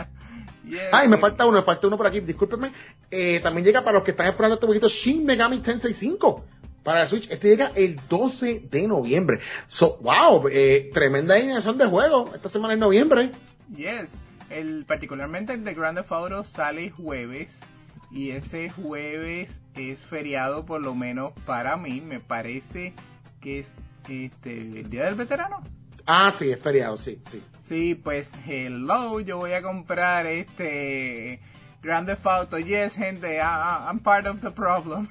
Me falta uno por aquí, discúlpenme. También llega para los que están esperando este poquito Shin Megami Tensei 5 para la Switch. Llega el 12 de noviembre. Tremenda alineación de juego esta semana en noviembre. Particularmente el de Grand Theft Auto sale jueves, y ese jueves es feriado, por lo menos para mí. Me parece que es el Día del Veterano. Sí, es feriado, sí. Sí, pues yo voy a comprar Grand Theft Auto. Yes, gente, I'm part of the problem.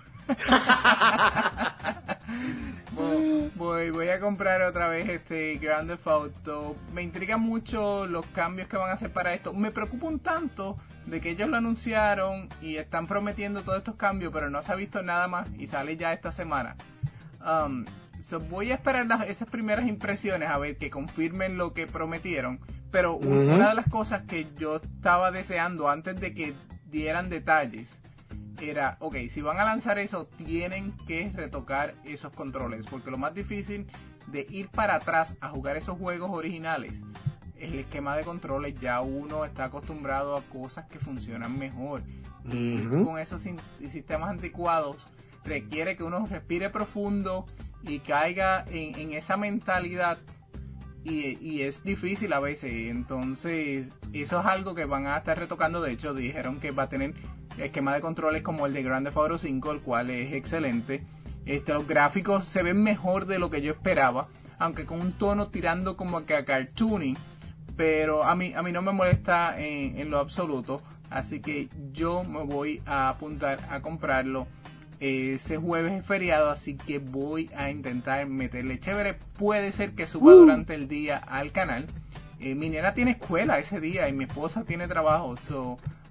Voy a comprar otra vez Grand Theft Auto. Me intriga mucho los cambios que van a hacer para esto. Me preocupa un tanto de que ellos lo anunciaron y están prometiendo todos estos cambios, pero no se ha visto nada más y sale ya esta semana. Voy a esperar esas primeras impresiones a ver que confirmen lo que prometieron, pero una de las cosas que yo estaba deseando antes de que dieran detalles era, si van a lanzar eso, tienen que retocar esos controles, porque lo más difícil de ir para atrás a jugar esos juegos originales es el esquema de controles. Ya uno está acostumbrado a cosas que funcionan mejor, y con esos sistemas anticuados requiere que uno respire profundo y caiga en esa mentalidad, y es difícil a veces. Entonces eso es algo que van a estar retocando. De hecho dijeron que va a tener esquema de controles como el de Grand Theft Auto 5, el cual es excelente. Los gráficos se ven mejor de lo que yo esperaba, aunque con un tono tirando como que a cartoony, pero a mí no me molesta en lo absoluto, así que yo me voy a apuntar a comprarlo. Ese jueves es feriado, así que voy a intentar meterle chévere. Puede ser que suba durante el día al canal. Mi nena tiene escuela ese día y mi esposa tiene trabajo,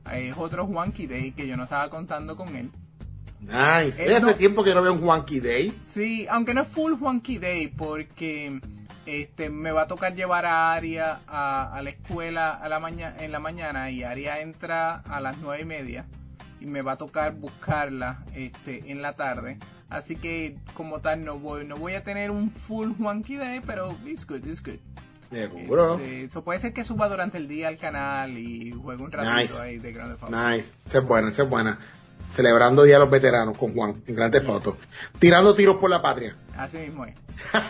es otro Juanqui Day que yo no estaba contando con él. Nice. Hace tiempo que no veo un Juanqui Day. Sí, aunque no es full Juanqui Day porque me va a tocar llevar a Aria a la escuela en la mañana, y Aria entra a las 9:30 y me va a tocar buscarla en la tarde. Así que como tal no voy a tener un full Juanqui Day, pero it's good. Seguro. Eso puede ser que suba durante el día al canal y juegue un ratito ahí de Grand Theft Auto. Nice. Esa es buena. Celebrando Día de los Veteranos con Juan en Grand Theft Auto. Tirando tiros por la patria. Así mismo es.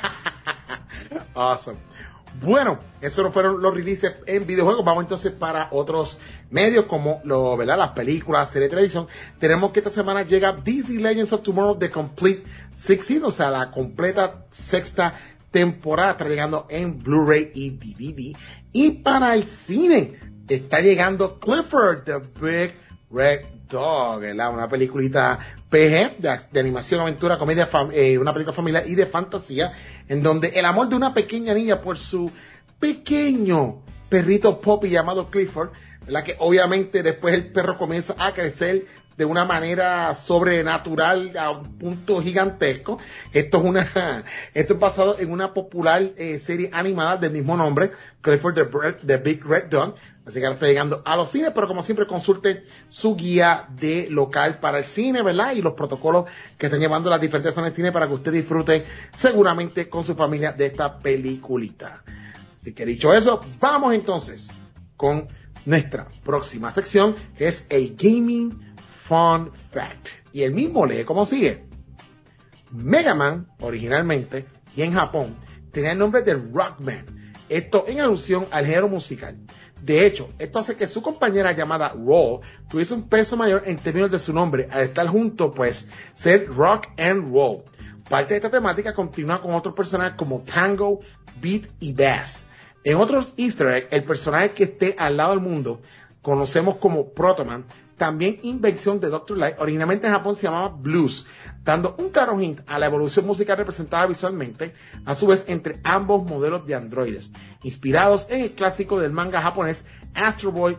Awesome. Bueno, esos no fueron los releases en videojuegos. Vamos entonces para otros medios como las películas, series de televisión. Tenemos que esta semana llega DC Legends of Tomorrow The Complete Sixth Season, o sea, la completa sexta temporada. Está llegando en Blu-ray y DVD. Y para el cine está llegando Clifford the Big Red Dog, ¿verdad? Una peliculita PG de animación, aventura, comedia, una película familiar y de fantasía, en donde el amor de una pequeña niña por su pequeño perrito Poppy llamado Clifford, ¿verdad? Que obviamente después el perro comienza a crecer de una manera sobrenatural a un punto gigantesco. Esto es basado en una popular serie animada del mismo nombre, Clifford the Big Red Dog. Así que ahora está llegando a los cines, pero como siempre consulte su guía de local para el cine, ¿verdad? Y los protocolos que están llevando las diferentes salas de cine para que usted disfrute seguramente con su familia de esta peliculita. Así que dicho eso, vamos entonces con nuestra próxima sección, que es el Gaming Fun Fact. Y el mismo lee como sigue. Mega Man, originalmente, y en Japón, tenía el nombre de Rockman. Esto en alusión al género musical. De hecho, esto hace que su compañera llamada Roll tuviese un peso mayor en términos de su nombre, al estar junto, pues, ser Rock and Roll. Parte de esta temática continúa con otros personajes como Tango, Beat y Bass. En otros easter eggs, el personaje que esté al lado del mundo, conocemos como Protoman, también invención de Dr. Light, originalmente en Japón se llamaba Blues, dando un claro hint a la evolución musical representada visualmente, a su vez entre ambos modelos de androides, inspirados en el clásico del manga japonés Astro Boy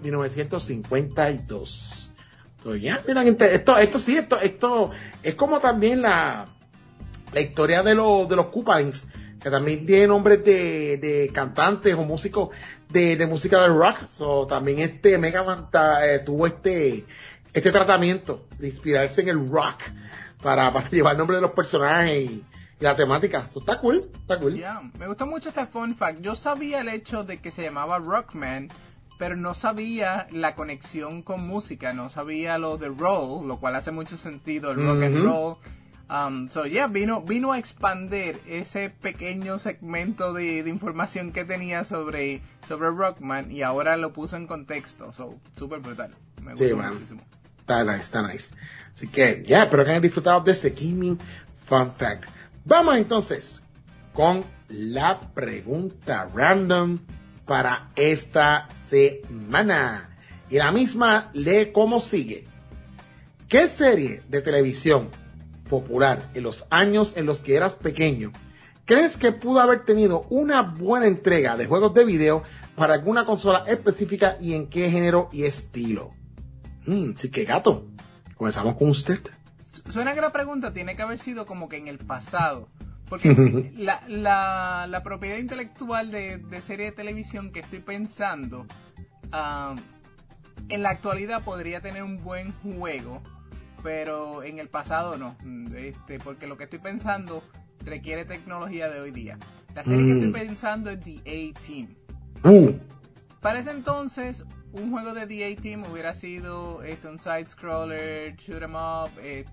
1952. Entonces, ya, miren, esto es como también la historia de los Koopalings, que también tiene nombres de cantantes o músicos de música del rock. So, también Mega Man tuvo este tratamiento de inspirarse en el rock para llevar el nombre de los personajes y la temática. Esto está cool. Yeah, me gustó mucho este fun fact. Yo sabía el hecho de que se llamaba Rockman, pero no sabía la conexión con música, no sabía lo de roll, lo cual hace mucho sentido, el rock and roll. Vino a expandir ese pequeño segmento de información que tenía sobre Rockman, y ahora lo puso en contexto. Súper brutal. Me gustó muchísimo. Está nice. Así que, espero que hayan disfrutado de ese Gaming Fun Fact. Vamos entonces con la pregunta random para esta semana. Y la misma lee como sigue. ¿Qué serie de televisión popular en los años en los que eras pequeño crees que pudo haber tenido una buena entrega de juegos de video para alguna consola específica, y en qué género y estilo? Así que, gato, comenzamos con usted. Suena que la pregunta tiene que haber sido como que en el pasado, porque la propiedad intelectual de serie de televisión que estoy pensando en la actualidad podría tener un buen juego, pero en el pasado no, porque lo que estoy pensando requiere tecnología de hoy día. La serie que estoy pensando es The A-Team. Para ese entonces, un juego de The A-Team hubiera sido un side-scroller, shoot 'em up,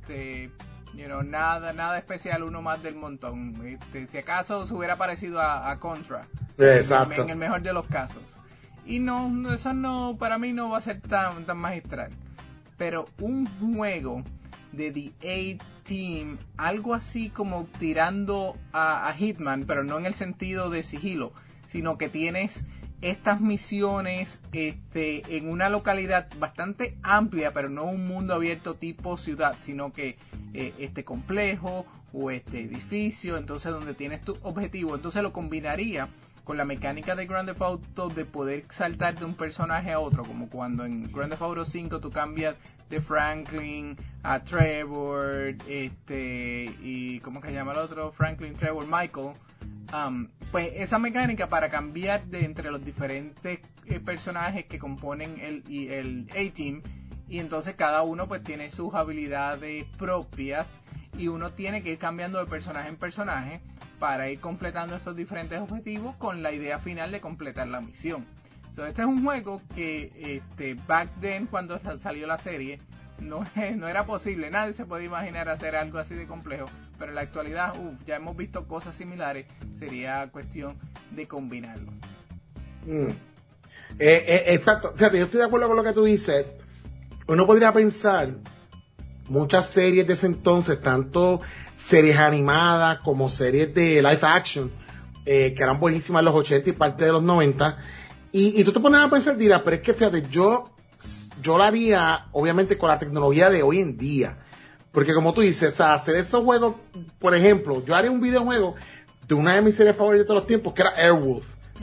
nada especial, uno más del montón. Si acaso se hubiera parecido a Contra. Exacto. En el mejor de los casos. Y no, eso no, para mí no va a ser tan magistral. Pero un juego de The A-Team, algo así como tirando a Hitman, pero no en el sentido de sigilo, sino que tienes estas misiones en una localidad bastante amplia, pero no un mundo abierto tipo ciudad, sino que este complejo o este edificio, entonces donde tienes tu objetivo. Entonces lo combinaría con la mecánica de Grand Theft Auto de poder saltar de un personaje a otro, como cuando en Grand Theft Auto 5 tú cambias de Franklin a Trevor, y ¿cómo que se llama el otro? Franklin, Trevor, Michael. Pues esa mecánica para cambiar de entre los diferentes personajes que componen el A-Team, y entonces cada uno pues tiene sus habilidades propias y uno tiene que ir cambiando de personaje en personaje para ir completando estos diferentes objetivos con la idea final de completar la misión. So, este es un juego que back then, cuando salió la serie, no era posible, nadie se puede imaginar hacer algo así de complejo, pero en la actualidad ya hemos visto cosas similares, sería cuestión de combinarlo. Exacto, fíjate, yo estoy de acuerdo con lo que tú dices. Uno podría pensar muchas series de ese entonces, tanto series animadas como series de live action, que eran buenísimas en los 80 y parte de los 90, y tú te pones a pensar, dirás, pero es que fíjate, yo lo haría obviamente con la tecnología de hoy en día, porque como tú dices, o sea, hacer esos juegos, por ejemplo, yo haría un videojuego de una de mis series favoritas de todos los tiempos, que era Airwolf.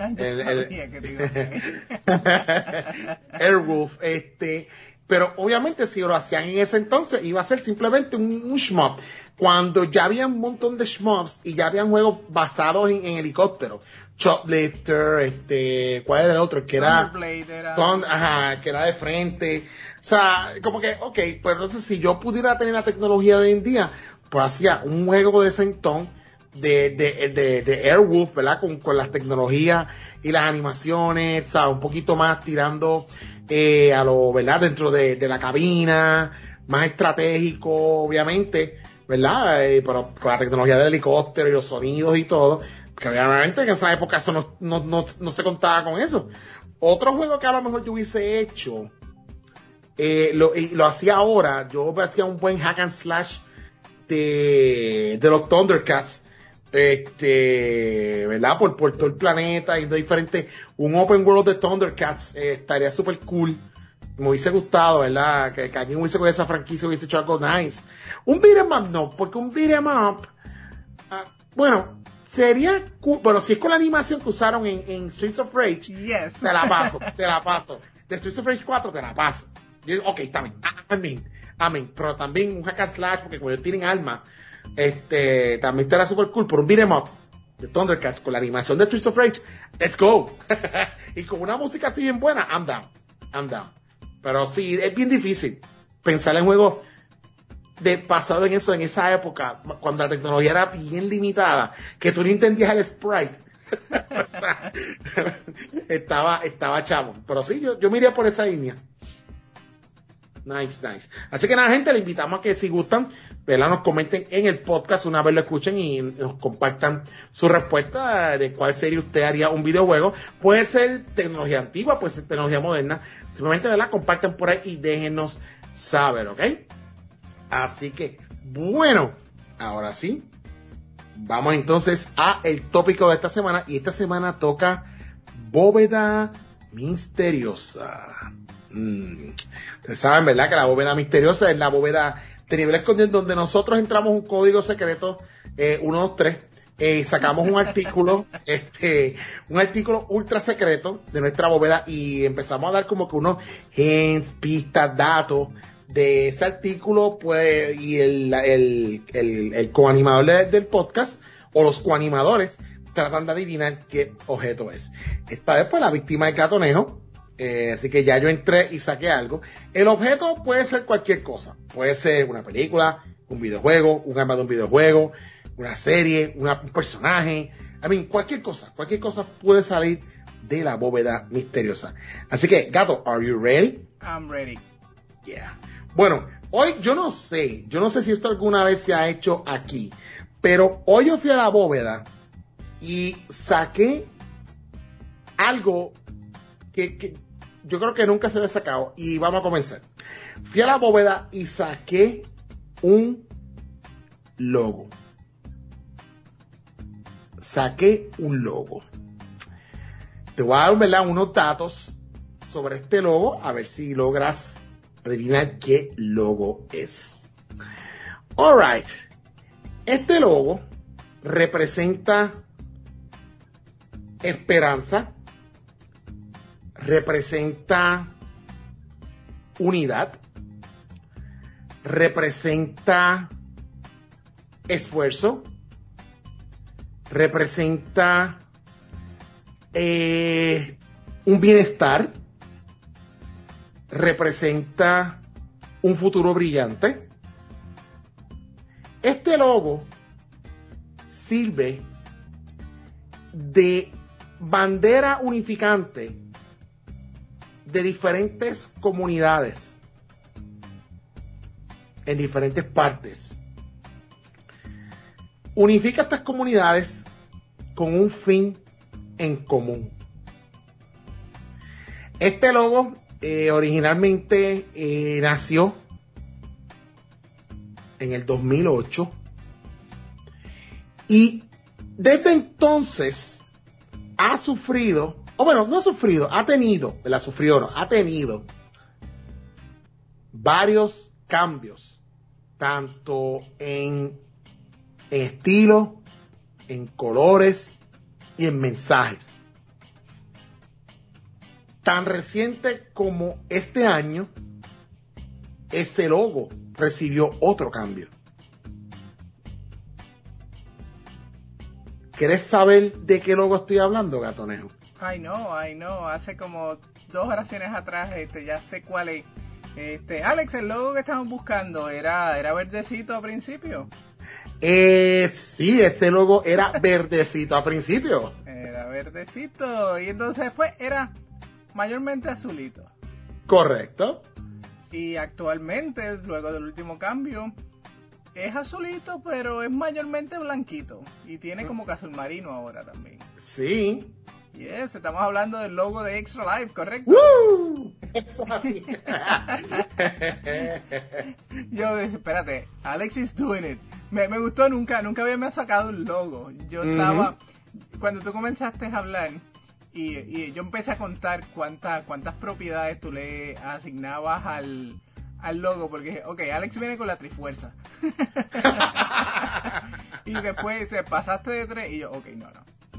Airwolf, pero obviamente si lo hacían en ese entonces iba a ser simplemente un shmup, cuando ya había un montón de shmups y ya habían juegos basados en helicópteros. Choplifter, ¿cuál era el otro? Que era que era de frente. O sea, como que, okay, pues entonces si yo pudiera tener la tecnología de hoy en día, pues hacía un juego de centón de Airwolf, ¿verdad? Con las tecnologías y las animaciones, o sea, un poquito más tirando a lo, ¿verdad? Dentro de la cabina, más estratégico, obviamente, ¿verdad? Pero con la tecnología del helicóptero y los sonidos y todo, que obviamente en esa época eso no se contaba con eso. Otro juego que a lo mejor yo hubiese hecho, lo hacía ahora, yo hacía un buen hack and slash de los Thundercats, ¿verdad? Por todo el planeta y de diferentes, un open world de Thundercats, estaría super cool. Me hubiese gustado, ¿verdad? Que alguien hubiese con esa franquicia hubiese hecho algo nice. Un beat'em up no, porque un beat'em up, bueno, sería cool. Bueno, si es con la animación que usaron en Streets of Rage, yes. te la paso. De Streets of Rage 4 te la paso. Ok, está bien. Amén. Pero también un hack and slash, porque como ellos tienen armas, también estará super cool. Por un beat'em up de Thundercats con la animación de Streets of Rage, let's go. Y con una música así bien buena, I'm down. Pero sí, es bien difícil pensar en juegos basado en eso, en esa época, cuando la tecnología era bien limitada, que tú no entendías el sprite. O sea, estaba chavo. Pero sí, yo me iría por esa línea. Nice. Así que nada, gente, le invitamos a que si gustan, ¿verdad? Nos comenten en el podcast una vez lo escuchen y nos compartan su respuesta de cuál serie usted haría un videojuego. Puede ser tecnología antigua, puede ser tecnología moderna. Simplemente, ¿verdad? Compartan por ahí y déjenos saber, ¿ok? Así que, bueno, ahora sí, vamos entonces a el tópico de esta semana, y esta semana toca bóveda misteriosa. Ustedes saben, ¿verdad? Que la bóveda misteriosa es la bóveda de nivel escondido donde nosotros entramos un código secreto, 123, sacamos un artículo, un artículo ultra secreto de nuestra bóveda y empezamos a dar como que unos hints, pistas, datos de ese artículo, pues, y el coanimador del podcast o los coanimadores tratan de adivinar qué objeto es. Esta vez, pues, la víctima es Gatonejo. Así que ya yo entré y saqué algo. El objeto puede ser cualquier cosa. Puede ser una película, un videojuego, un arma de un videojuego, una serie, un personaje. Cualquier cosa puede salir de la bóveda misteriosa. Así que, Gato, are you ready? I'm ready. Yeah. Bueno, hoy yo no sé si esto alguna vez se ha hecho aquí, pero hoy yo fui a la bóveda y saqué algo que yo creo que nunca se había sacado, y vamos a comenzar. Fui a la bóveda y saqué un logo. Te voy a dar, ¿verdad?, unos datos sobre este logo, a ver si logras adivinar qué logo es. Alright. Este logo representa esperanza, representa unidad, representa esfuerzo, representa un bienestar, representa un futuro brillante. Este logo sirve de bandera unificante de diferentes comunidades en diferentes partes. Unifica estas comunidades con un fin en común. Este logo originalmente nació en el 2008 y desde entonces ha sufrido, o bueno, no ha sufrido, ha tenido varios cambios, tanto en estilo, en colores y en mensajes. Tan reciente como este año, ese logo recibió otro cambio. ¿Quieres saber de qué logo estoy hablando, Gatonejo? Ay no, hace como 2 oraciones atrás ya sé cuál es. Alex, el logo que estamos buscando era verdecito al principio. Sí, ese logo era verdecito al principio. Era verdecito y entonces después era mayormente azulito. Correcto. Y actualmente, luego del último cambio, es azulito, pero es mayormente blanquito. Y tiene como que azul marino ahora también. Sí. Yes, estamos hablando del logo de Extra Life, ¿correcto? ¡Woo! Eso es así. Yo, espérate, Alex is doing it. Me gustó, nunca había sacado un logo. Yo estaba, cuando tú comenzaste a hablar, y yo empecé a contar cuántas propiedades tú le asignabas al logo, porque dije, ok, Alex viene con la trifuerza. Y después pasaste de 3 y yo, ok, no.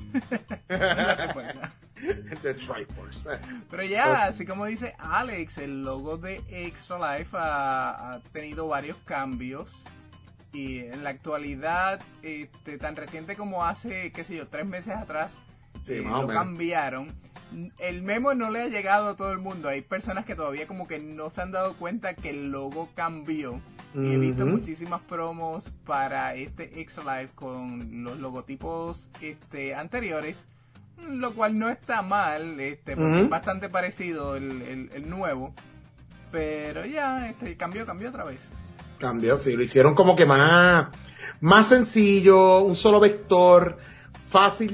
The Triforce. Pero ya, así como dice Alex, el logo de Extra Life ha tenido varios cambios. Y en la actualidad, tan reciente como hace, 3 meses atrás, sí, lo cambiaron. El memo no le ha llegado a todo el mundo. Hay personas que todavía como que no se han dado cuenta que el logo cambió. Y he visto muchísimas promos para este Extra Life con los logotipos anteriores, lo cual no está mal, porque es bastante parecido el nuevo. Pero ya, cambió otra vez. Cambió, sí, lo hicieron como que más sencillo, un solo vector, fácil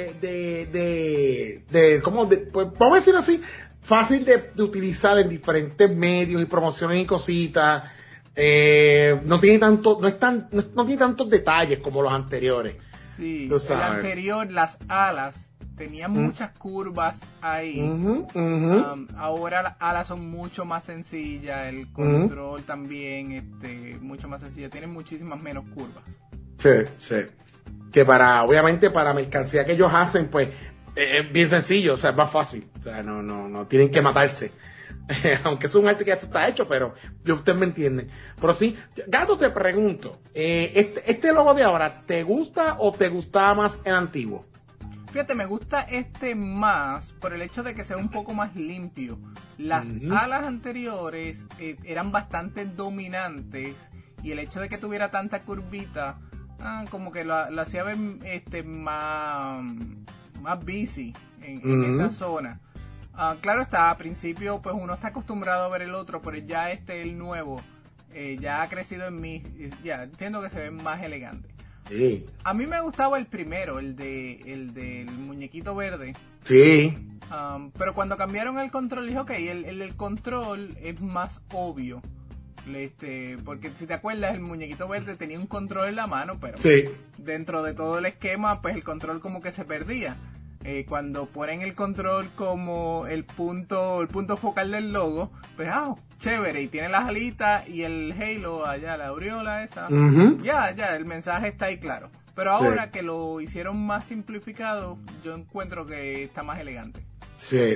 pues, vamos a decir así, fácil de utilizar en diferentes medios y promociones y cositas. No tiene tantos detalles como los anteriores. Sí, el anterior, las alas tenían muchas curvas ahí. Ahora las alas son mucho más sencillas, el control también mucho más sencillo, tienen muchísimas menos curvas. Sí. Que obviamente para mercancía que ellos hacen, pues es bien sencillo, o sea, es más fácil. O sea, no tienen que matarse. Aunque es un arte que ya está hecho, pero ustedes me entienden. Pero sí, Gato, te pregunto, este logo de ahora, ¿te gusta o te gustaba más el antiguo? Fíjate, me gusta más por el hecho de que sea un poco más limpio. Las alas anteriores eran bastante dominantes y el hecho de que tuviera tanta curvita, como que lo hacía ver más busy en esa zona. Claro está, al principio pues uno está acostumbrado a ver el otro, pero ya el nuevo ya ha crecido en mí, ya entiendo que se ve más elegante. Sí. A mí me gustaba el primero, el del muñequito verde. Sí. Pero cuando cambiaron el control dije, ok, el del control es más obvio. Porque si te acuerdas, el muñequito verde tenía un control en la mano, pero sí, dentro de todo el esquema, pues el control como que se perdía. Cuando ponen el control como el punto focal del logo, pues chévere, y tiene las alitas y el halo allá, la aureola esa, ya, el mensaje está ahí claro. Pero ahora que lo hicieron más simplificado, yo encuentro que está más elegante. Sí.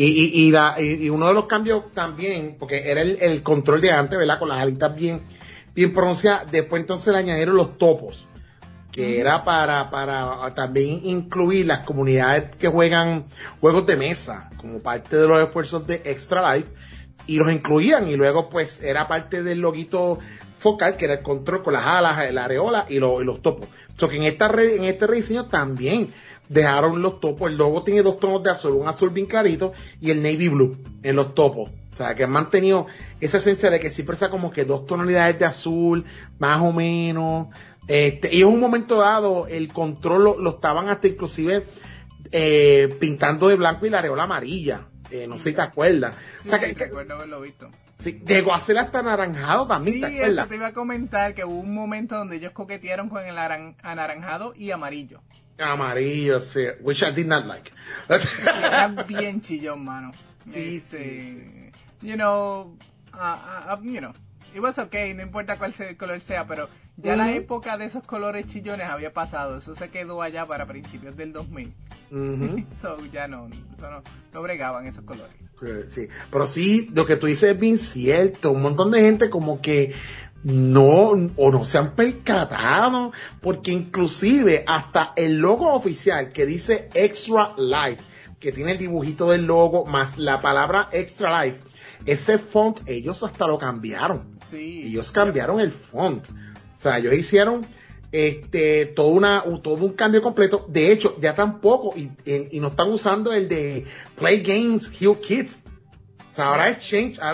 Y uno de los cambios también, porque era el control de antes, ¿verdad? Con las alitas bien pronunciadas, después entonces le añadieron los topos, que era para también incluir las comunidades que juegan juegos de mesa como parte de los esfuerzos de Extra Life, y los incluían, y luego pues era parte del loguito focal, que era el control con las alas, la areola y los topos. O sea que en este rediseño también dejaron los topos. El logo tiene 2 tonos de azul, un azul bien clarito y el navy blue en los topos. O sea que han mantenido esa esencia de que siempre sea como que 2 tonalidades de azul, más o menos. Y en un momento dado el control lo estaban hasta inclusive pintando de blanco y la areola amarilla. No sé si te acuerdas. Sí, o sea que recuerdo haberlo visto. Sí, llegó a ser hasta anaranjado también, Sí, ¿te acuerdas? eso te iba a comentar, que hubo un momento donde ellos coquetearon con el anaranjado y amarillo. Amarillo, sí, which I did not like. Era bien chillón, mano. Sí. You know, it was okay, no importa cuál color sea, pero ya la época de esos colores chillones había pasado. Eso se quedó allá para principios del 2000. So ya no bregaban esos colores. Sí, pero sí, lo que tú dices es bien cierto. Un montón de gente como que no se han percatado, porque inclusive hasta el logo oficial que dice Extra Life, que tiene el dibujito del logo más la palabra Extra Life, ese font ellos hasta lo cambiaron. Sí. Ellos cambiaron el font. O sea, ellos hicieron todo un cambio completo. De hecho, ya tampoco y no están usando el de Play Games Heal Kids. O sea, ahora es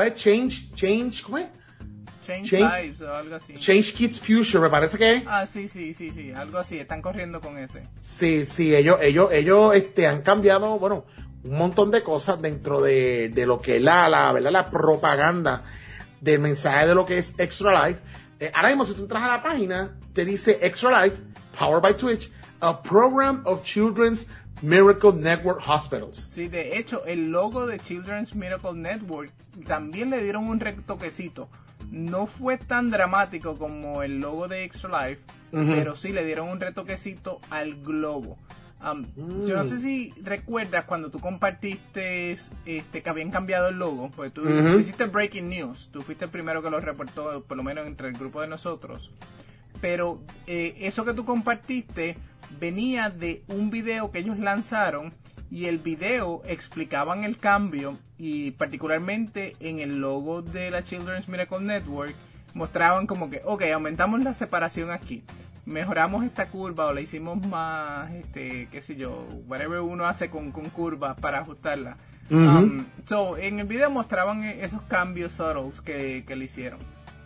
Change, ¿cómo es? Change Lives o algo así. Change Kids Future, me parece que es. Sí, algo así, están corriendo con ese. Sí, ellos han cambiado, bueno, un montón de cosas dentro de lo que es la propaganda del mensaje de lo que es Extra Life. Ahora mismo, si tú entras a la página, te dice Extra Life, powered by Twitch, a program of Children's Miracle Network Hospitals. Sí, de hecho, el logo de Children's Miracle Network también le dieron un retoquecito. No fue tan dramático como el logo de Extra Life, pero sí le dieron un retoquecito al globo. Yo no sé si recuerdas cuando tú compartiste que habían cambiado el logo, pues tú hiciste Breaking News, tú fuiste el primero que lo reportó, por lo menos entre el grupo de nosotros, pero eso que tú compartiste venía de un video que ellos lanzaron, y el video explicaban el cambio, y particularmente en el logo de la Children's Miracle Network mostraban como que, aumentamos la separación aquí, mejoramos esta curva o la hicimos más, qué sé yo, whatever uno hace con curvas para ajustarla. So, en el video mostraban esos cambios subtles que le hicieron.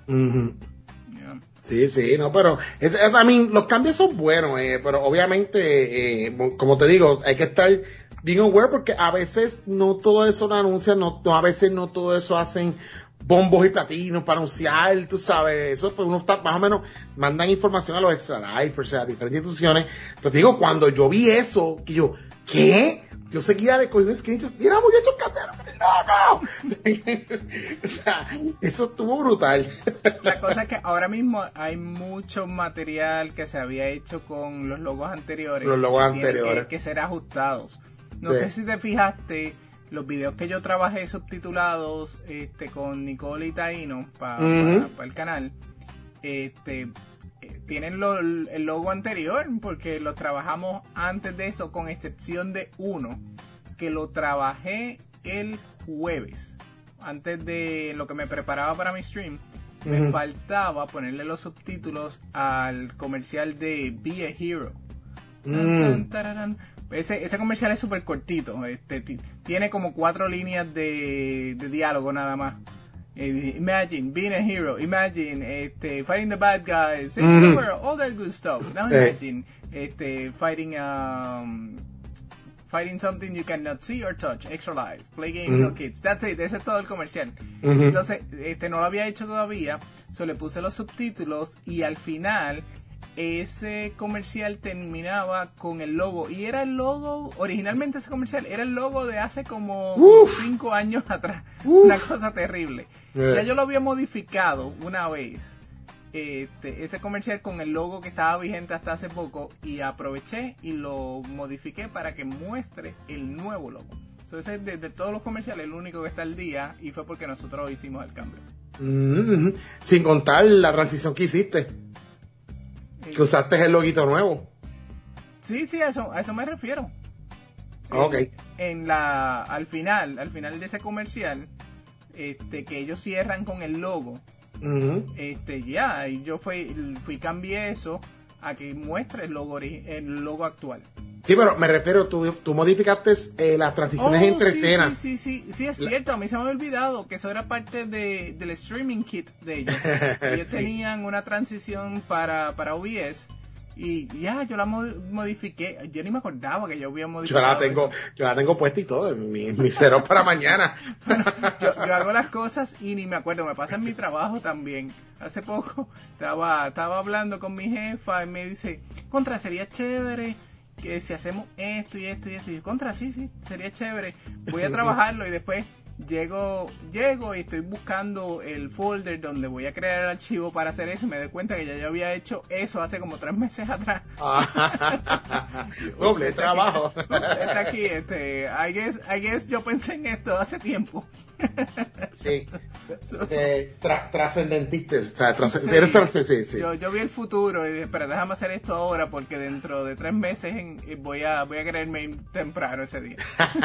Yeah. Sí, no, pero los cambios son buenos, pero obviamente, como te digo, hay que estar bien aware, porque a veces no todo eso lo anuncian, a veces no todo eso hacen bombos y platinos para anunciar, tú sabes, eso pues uno está más o menos, mandan información a los Extra Life, o sea, a diferentes instituciones, pero te digo, cuando yo vi eso, que yo, ¿qué? Yo seguía de coger screenshots, mira, muchachos, cambiaron, no. O sea, eso estuvo brutal. La cosa es que ahora mismo hay mucho material que se había hecho con los logos anteriores. Que ser ajustados. No sé si te fijaste, los videos que yo trabajé subtitulados con Nicole y Taino para el canal, tienen el logo anterior, porque lo trabajamos antes de eso, con excepción de uno que lo trabajé el jueves, antes de lo que me preparaba para mi stream. Me faltaba ponerle los subtítulos al comercial de Be a Hero. Ese comercial es súper cortito, tiene como 4 líneas de diálogo nada más. Imagine being a hero, imagine fighting the bad guys, saving the world, all that good stuff. Now imagine fighting something you cannot see or touch, Extra Life, play games for kids. That's it, ese es todo el comercial. Entonces, no lo había hecho todavía, so le puse los subtítulos, y al final ese comercial terminaba con el logo, y era el logo, originalmente ese comercial era el logo de hace como 5 años atrás, una cosa terrible. Ya yo lo había modificado una vez, ese comercial con el logo que estaba vigente hasta hace poco, y aproveché y lo modifiqué para que muestre el nuevo logo. Entonces, de todos los comerciales, el único que está al día, y fue porque nosotros hicimos el cambio. Sin contar la transición que hiciste, que usaste el loguito nuevo. Sí, a eso me refiero. Okay. Al final de ese comercial, que ellos cierran con el logo, y yo cambié eso a que muestre el logo actual. Sí, pero me refiero, tú modificaste las transiciones entre escenas. Sí, es cierto, a mí se me había olvidado que eso era parte del streaming kit de ellos. Ellos tenían una transición para OBS, y yo la modifiqué. Yo ni me acordaba que yo había modificado. Yo la tengo puesta y todo en mi cero para mañana. Bueno, yo hago las cosas y ni me acuerdo, me pasa en mi trabajo también. Hace poco estaba hablando con mi jefa y me dice, sería chévere que si hacemos esto y esto y esto, y yo, sí, sería chévere, voy a trabajarlo, y después llego y estoy buscando el folder donde voy a crear el archivo para hacer eso, y me doy cuenta que ya yo había hecho eso hace como 3 meses atrás. Doble trabajo. Está aquí, I guess yo pensé en esto hace tiempo. Sí, trascendentiste, sí. Yo vi el futuro y dije, espera, déjame hacer esto ahora, porque dentro de 3 meses voy a quererme temprano ese día.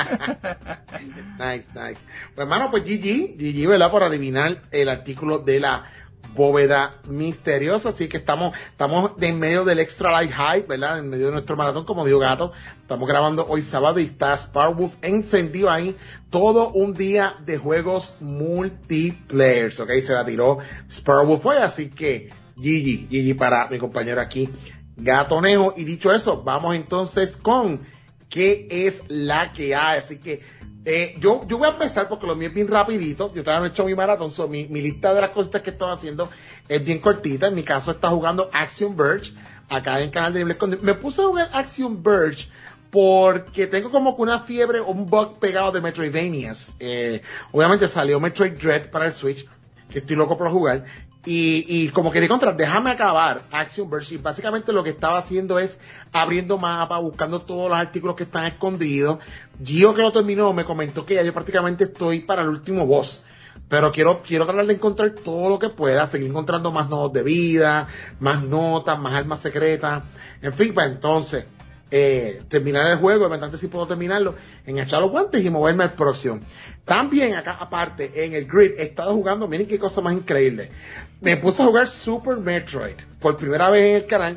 Nice. Pues hermano, pues GG, ¿verdad? Por adivinar el artículo de la bóveda misteriosa. Así que estamos de en medio del Extra Life Hype, ¿verdad? En medio de nuestro maratón, como dijo Gato. Estamos grabando hoy sábado y está Sparwolf encendido ahí. Todo un día de juegos multiplayers, ¿ok? Se la tiró Sparwolf hoy, así que GG para mi compañero aquí, Gatonejo. Y dicho eso, vamos entonces con ¿qué es la que hay? Así que yo voy a empezar porque lo mío es bien rapidito. Yo todavía no he hecho mi maratón, mi lista de las cositas que estoy haciendo es bien cortita. En mi caso está jugando Axiom Verge acá en el canal de Black. Me puse a jugar Axiom Verge porque tengo como que una fiebre o un bug pegado de Metroidvanias. Obviamente salió Metroid Dread para el Switch, que estoy loco por jugar. Y como que déjame acabar Axiom Verge, y básicamente lo que estaba haciendo es abriendo mapa, buscando todos los artículos que están escondidos. Gio, que lo terminó, me comentó que ya yo prácticamente estoy para el último boss, pero quiero tratar de encontrar todo lo que pueda, seguir encontrando más nodos de vida, más notas, más armas secretas, en fin, pues entonces terminar el juego, eventualmente si puedo terminarlo, echar los guantes y moverme al próximo. También acá, aparte, en el grid, he estado jugando, miren qué cosa más increíble. Me puse a jugar Super Metroid por primera vez en el canal,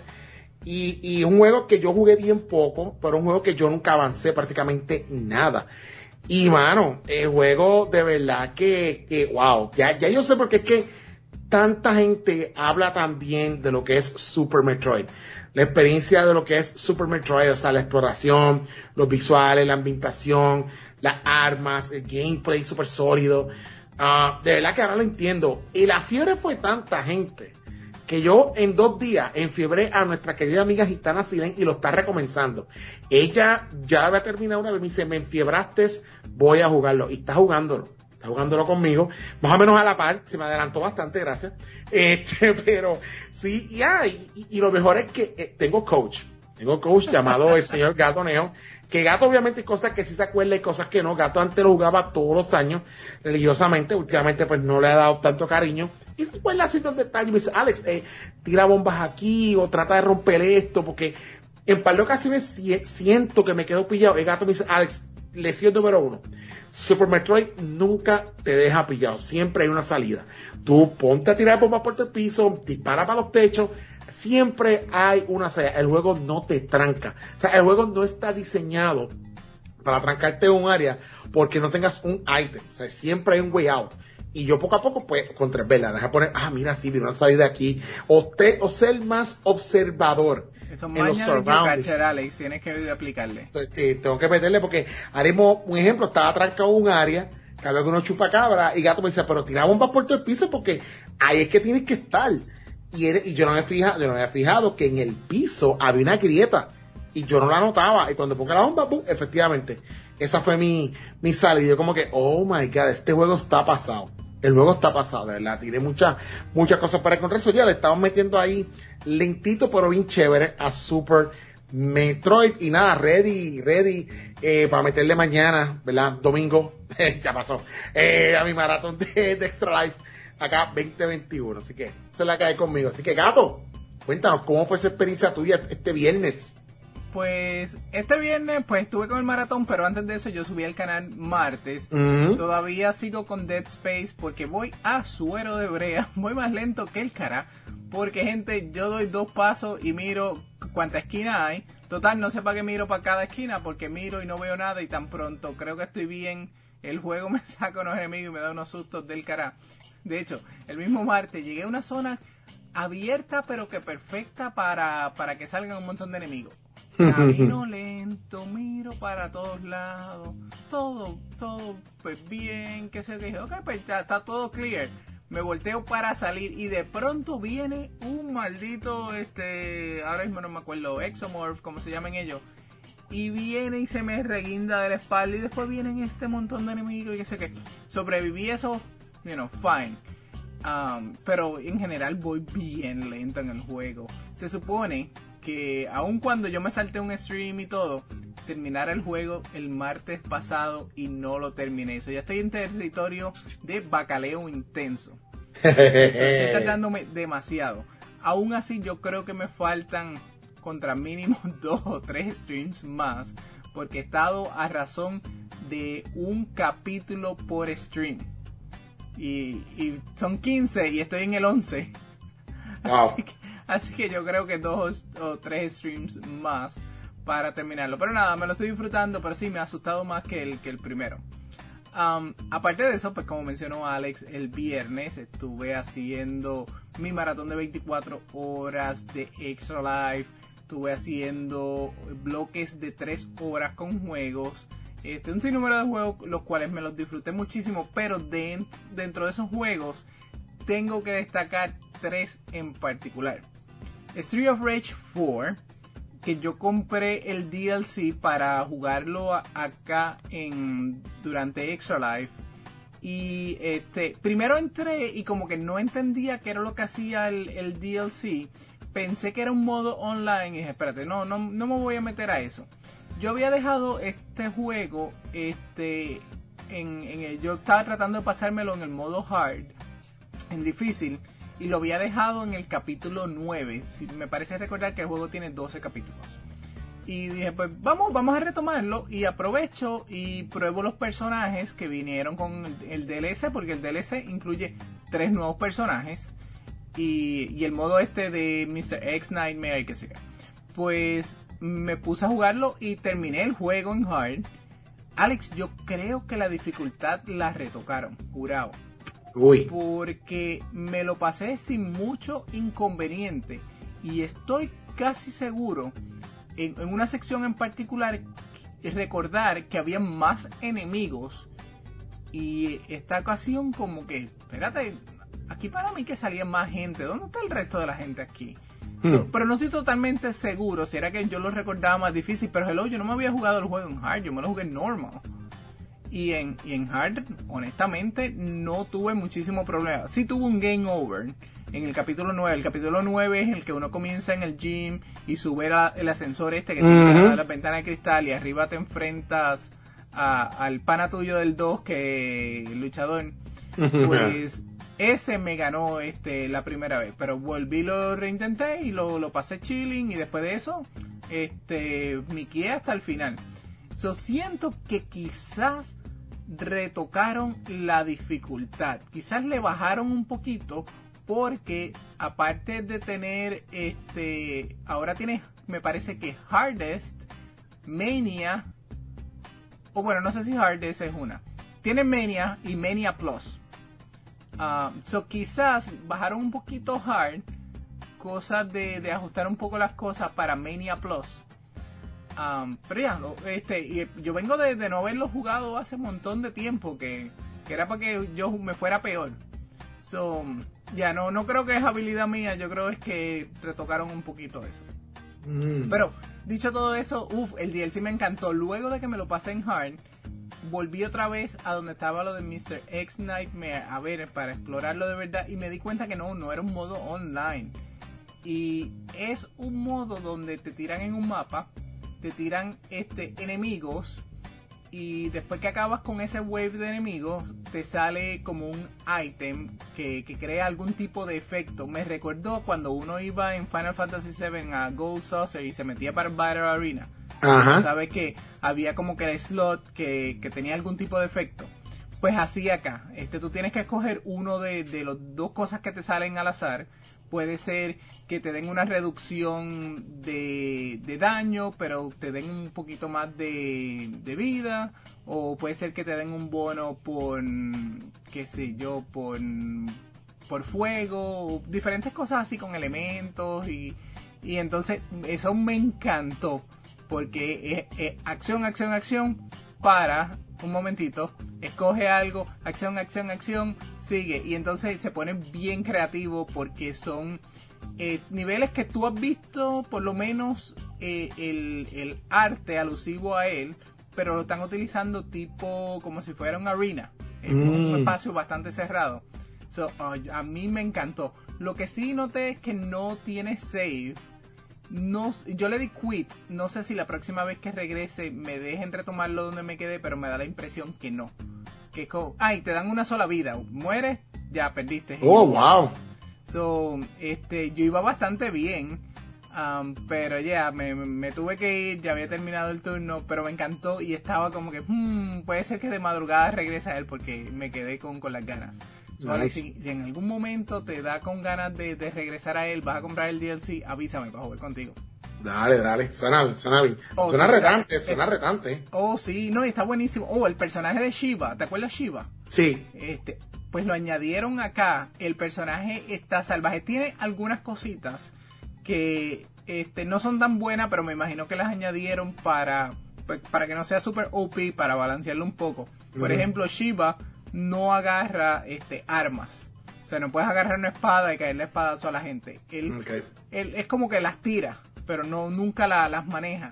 y un juego que yo jugué bien poco, pero un juego que yo nunca avancé prácticamente nada. Y mano, el juego de verdad que wow, ya yo sé por qué es que tanta gente habla tan bien de lo que es Super Metroid. La experiencia de lo que es Super Metroid, o sea, la exploración, los visuales, la ambientación, las armas, el gameplay súper sólido. De verdad que ahora lo entiendo. Y la fiebre fue tanta gente que yo en 2 días enfiebré a nuestra querida amiga Gitana Silen y lo está recomenzando. Ella ya había terminado una vez, me dice, me enfiebraste, voy a jugarlo. Y está jugándolo conmigo, más o menos a la par, se me adelantó bastante, gracias. Pero sí, y lo mejor es que tengo coach llamado el señor Gatonejo, que Gato obviamente hay cosas que sí se acuerda y cosas que no. Gato antes lo jugaba todos los años religiosamente, últimamente pues no le ha dado tanto cariño, y se acuerda ciertos detalles. Me dice, Alex, tira bombas aquí o trata de romper esto, porque en par de ocasiones siento que me quedo pillado. El Gato me dice, Alex, lección número 1, Super Metroid nunca te deja pillado, siempre hay una salida. Tú ponte a tirar bombas por el piso, dispara para los techos, siempre hay una salida. El juego no te tranca, o sea, el juego no está diseñado para trancarte en un área porque no tengas un ítem, o sea, siempre hay un way out. Y yo poco a poco, pues, con 3 velas, deja poner, mira, sí, viene una salida aquí, o ser más observador. Eso mañana de tienes que aplicarle. Entonces, sí, tengo que meterle porque haremos un ejemplo, estaba trancado un área, que había unos chupacabras, y Gato me dice, pero tira bombas por todo el piso porque ahí es que tienes que estar. y yo no me había fijado que en el piso había una grieta y yo no la notaba, y cuando pongo la bomba, ¡pum!, efectivamente, esa fue mi salida. Yo como que, oh my god, este juego está pasado. El juego está pasado, de verdad. Tiene muchas cosas para encontrar. Eso ya le estamos metiendo ahí lentito pero bien chévere a Super Metroid. Y nada, ready para meterle mañana, ¿verdad? Domingo, ya pasó, a mi maratón de Extra Life acá 2021. Así que se la cae conmigo. Así que, Gato, cuéntanos cómo fue esa experiencia tuya este viernes. Pues este viernes pues estuve con el maratón, pero antes de eso yo subí al canal martes. Todavía sigo con Dead Space porque voy a suero de brea, voy más lento que el cara, porque gente, yo doy 2 pasos y miro cuánta esquina hay. Total, no sé para qué miro para cada esquina, porque miro y no veo nada, y tan pronto creo que estoy bien, el juego me saca unos enemigos y me da unos sustos del cara. De hecho, el mismo martes llegué a una zona abierta pero que perfecta para que salgan un montón de enemigos. Camino lento, miro para todos lados, todo pues bien, qué sé yo, que dije, ok, pues ya está todo clear. Me volteo para salir y de pronto viene un maldito, ahora mismo no me acuerdo, Exomorph, como se llaman ellos, y viene y se me reguinda de la espalda, y después vienen este montón de enemigos y qué sé qué. Sobreviví eso, fine. Pero en general voy bien lento en el juego. Se supone que aun cuando yo me salté un stream y todo, terminar el juego el martes pasado y no lo terminé. Eso ya estoy en territorio de bacaleo intenso. Estoy tardándome demasiado. Aún así yo creo que me faltan contra mínimo 2 o 3 streams más, porque he estado a razón de un capítulo por stream. Y son 15 y estoy en el 11. Wow. Así que yo creo que 2 o 3 streams más para terminarlo. Pero nada, me lo estoy disfrutando, pero sí me ha asustado más que el primero. Aparte de eso, pues como mencionó Alex, el viernes estuve haciendo mi maratón de 24 horas de Extra Life. Estuve haciendo bloques de 3 horas con juegos. Un sinnúmero de juegos, los cuales me los disfruté muchísimo, pero dentro de esos juegos tengo que destacar 3 en particular. Street of Rage 4, que yo compré el DLC para jugarlo acá durante Extra Life. Y primero entré y como que no entendía qué era lo que hacía el DLC. Pensé que era un modo online y dije, espérate, no me voy a meter a eso. Yo había dejado este juego, yo estaba tratando de pasármelo en el modo hard, en difícil, y lo había dejado en el capítulo 9. Me parece recordar que el juego tiene 12 capítulos. Y dije, pues vamos a retomarlo, y aprovecho y pruebo los personajes que vinieron con el DLC, porque el DLC incluye 3 nuevos personajes, y el modo de Mr. X Nightmare, que sea. Pues me puse a jugarlo y terminé el juego en hard. Alex, yo creo que la dificultad la retocaron, jurado. Uy. Porque me lo pasé sin mucho inconveniente, y estoy casi seguro, en una sección en particular, recordar que había más enemigos, y esta ocasión como que, espérate, aquí para mí que salía más gente, ¿dónde está el resto de la gente aquí? Pero no estoy totalmente seguro si era que yo lo recordaba más difícil, pero hello, yo no me había jugado el juego en hard, yo me lo jugué en normal. Y en hard, honestamente, no tuve muchísimo problema. Sí tuve un game over en el capítulo 9. El capítulo 9 es el que uno comienza en el gym y sube el ascensor que tiene la ventana de cristal, y arriba te enfrentas al pana tuyo del 2, que el luchador. Pues ese me ganó la primera vez, pero volví, lo reintenté y lo pasé chilling, y después de eso miqué hasta el final. Siento que quizás retocaron la dificultad, quizás le bajaron un poquito, porque aparte de tener ahora tiene, me parece que Hardest, Mania, o bueno, no sé si Hardest es una, tiene Mania y Mania Plus. Quizás bajaron un poquito hard, cosas de ajustar un poco las cosas para Mania Plus. Pero ya, yo vengo de no haberlo jugado hace un montón de tiempo, que era para que yo me fuera peor. Ya, no creo que es habilidad mía, yo creo es que retocaron un poquito eso. Pero, dicho todo eso, el DLC me encantó. Luego de que me lo pasé en Hard, volví otra vez a donde estaba lo de Mr. X Nightmare, a ver, para explorarlo de verdad, y me di cuenta que no era un modo online. Y es un modo donde te tiran en un mapa, te tiran enemigos, y después que acabas con ese wave de enemigos, te sale como un ítem que crea algún tipo de efecto. Me recordó cuando uno iba en Final Fantasy VII a Gold Saucer y se metía para Battle Arena. Ajá. Sabes que había como que el slot que tenía algún tipo de efecto. Pues así acá, tú tienes que escoger uno de las dos cosas que te salen al azar. Puede ser que te den una reducción de daño, pero te den un poquito más de vida. O puede ser que te den un bono por, qué sé yo, por fuego. Diferentes cosas así con elementos. Y entonces eso me encantó. Porque es acción, acción, acción. Para un momentito, escoge algo, acción, acción, acción, sigue, y entonces se pone bien creativo porque son niveles que tú has visto, por lo menos el arte alusivo a él, pero lo están utilizando tipo como si fuera una arena, un espacio bastante cerrado. A mí me encantó. Lo que sí noté es que no tiene save. No, yo le di quit, no sé si la próxima vez que regrese me dejen retomarlo donde me quedé, pero me da la impresión que no. Que es como, te dan una sola vida, mueres, ya perdiste. Oh, wow. Yo iba bastante bien, pero ya, me tuve que ir, ya había terminado el turno, pero me encantó y estaba como que, puede ser que de madrugada regrese a él porque me quedé con las ganas. Nice. Si en algún momento te da con ganas de regresar a él, vas a comprar el DLC, avísame para jugar contigo. Dale, suena bien. Suena retante. Oh, sí, no, y está buenísimo. El personaje de Shiva, ¿te acuerdas Shiva? Sí. Pues lo añadieron acá, el personaje está salvaje, tiene algunas cositas que no son tan buenas, pero me imagino que las añadieron para que no sea super OP, para balancearlo un poco. Por ejemplo, Shiva no agarra armas, o sea, no puedes agarrar una espada y caerle espadazo a la gente. Él es como que las tira, pero nunca las maneja,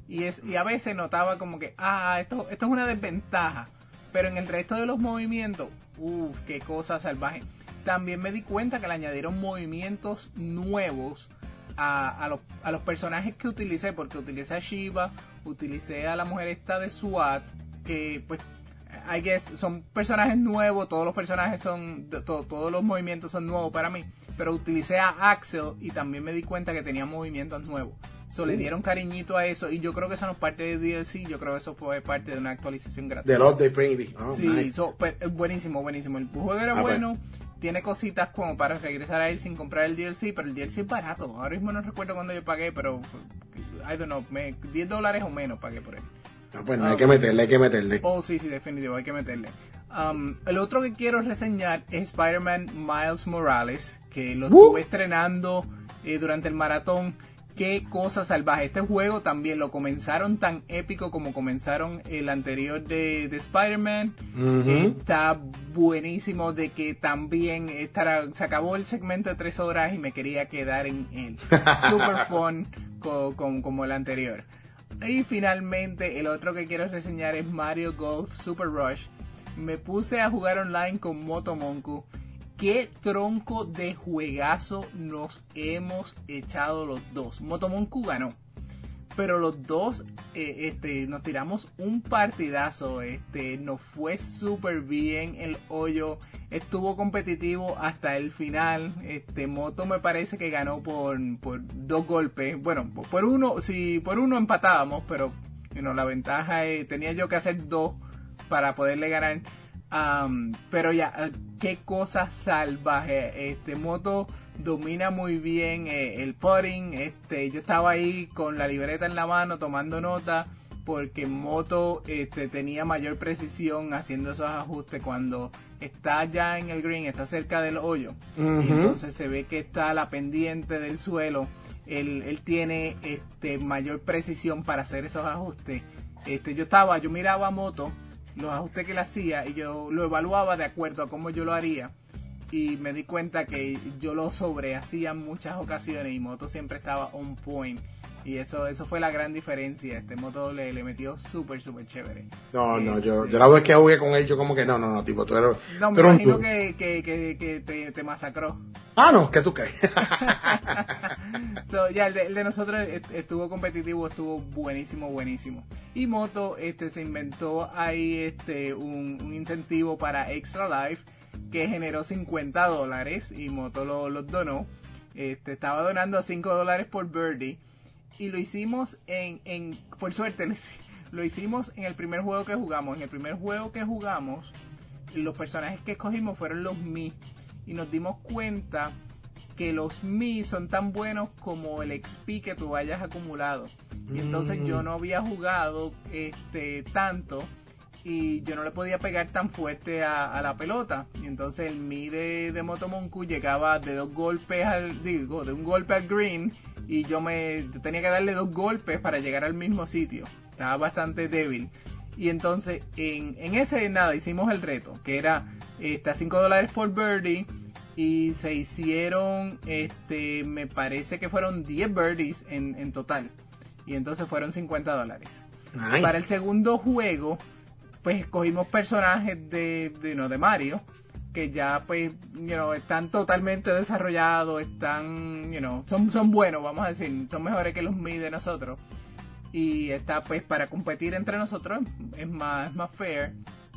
y a veces notaba como que esto es una desventaja, pero en el resto de los movimientos, qué cosa salvaje. También me di cuenta que le añadieron movimientos nuevos a los personajes que utilicé, porque utilicé a Shiva, utilicé a la mujer esta de SWAT, que pues I guess son personajes nuevos, todos los personajes todos los movimientos son nuevos para mí, pero utilicé a Axel y también me di cuenta que tenía movimientos nuevos. Le dieron cariñito a eso, y yo creo que eso no es parte de DLC, yo creo que eso fue parte de una actualización gratuita. De los de Preview. Sí, nice. Buenísimo. El juego era bueno, tiene cositas como para regresar a él sin comprar el DLC, pero el DLC es barato. Ahora mismo no recuerdo cuándo yo pagué, pero I don't know, $10 o menos pagué por él. Pues hay que meterle. Oh, sí, definitivo, hay que meterle. El otro que quiero reseñar es Spider-Man Miles Morales, que lo estuve estrenando durante el maratón. Qué cosa salvaje. Este juego también lo comenzaron tan épico como comenzaron el anterior de Spider-Man. Está buenísimo, de que también se acabó el segmento de 3 horas y me quería quedar en él. Super fun como el anterior. Y finalmente el otro que quiero reseñar es Mario Golf Super Rush. Me puse a jugar online con Motomonku. Qué tronco de juegazo nos hemos echado los dos. Motomonku ganó, pero los dos nos tiramos un partidazo. Nos fue súper bien el hoyo. Estuvo competitivo hasta el final. Moto me parece que ganó por 2 golpes. Bueno, por uno empatábamos, pero la ventaja tenía yo que hacer 2 para poderle ganar. Pero ya, qué cosa salvaje. Moto domina muy bien el putting. Yo estaba ahí con la libreta en la mano tomando nota, porque Moto tenía mayor precisión haciendo esos ajustes cuando está ya en el green, está cerca del hoyo. Y entonces se ve que está la pendiente del suelo. Él tiene mayor precisión para hacer esos ajustes. Yo miraba a Moto, los ajustes que él hacía, y yo lo evaluaba de acuerdo a cómo yo lo haría. y me di cuenta que yo lo sobrehacía en muchas ocasiones y Moto siempre estaba on point. Y eso fue la gran diferencia. Este Moto le metió súper chévere. No, yo la vez que jugué con él, yo como que no, tipo, tú eres... No, me imagino que te masacró. Ah, no, ¿qué tú crees? Ya, el de nosotros estuvo competitivo, estuvo buenísimo. Y Moto se inventó ahí un incentivo para Extra Life que generó $50 y Moto los donó. Estaba donando $5 por birdie. Y lo hicimos por suerte, lo hicimos en el primer juego que jugamos. En el primer juego que jugamos, los personajes que escogimos fueron los Mii. Y nos dimos cuenta que los Mii son tan buenos como el XP que tú hayas acumulado. Y entonces yo no había jugado tanto y yo no le podía pegar tan fuerte a la pelota. Y entonces el Mii de Motomonku llegaba de 2 golpes de un golpe al green. Y yo tenía que darle 2 golpes para llegar al mismo sitio. Estaba bastante débil. Y entonces en ese hicimos el reto, que era $5 por birdie. Y se hicieron, me parece que fueron 10 birdies en total. Y entonces fueron $50. Nice. Para el segundo juego, pues escogimos personajes de Mario, que ya pues están totalmente desarrollados, están son buenos, vamos a decir, son mejores que los Mii de nosotros, y está pues para competir entre nosotros es más fair.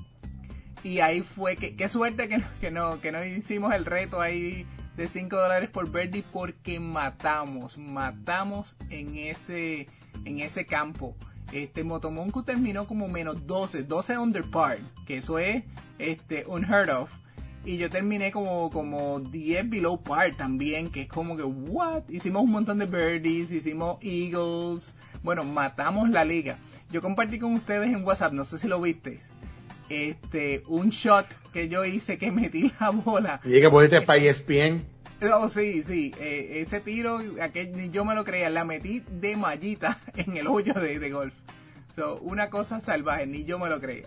Y ahí fue qué suerte que no hicimos el reto ahí de $5 por birdie, porque matamos en ese campo. Motomonku terminó como menos 12 under par, que eso es unheard of. Y yo terminé como 10 below par también, que es como que, what? Hicimos un montón de birdies, hicimos eagles. Bueno, matamos la liga. Yo compartí con ustedes en WhatsApp, no sé si lo visteis, un shot que yo hice, que metí la bola. Y que pusiste para ESPN. Oh, sí, ese tiro, ni yo me lo creía, la metí de mallita en el hoyo de golf. Una cosa salvaje, ni yo me lo creía.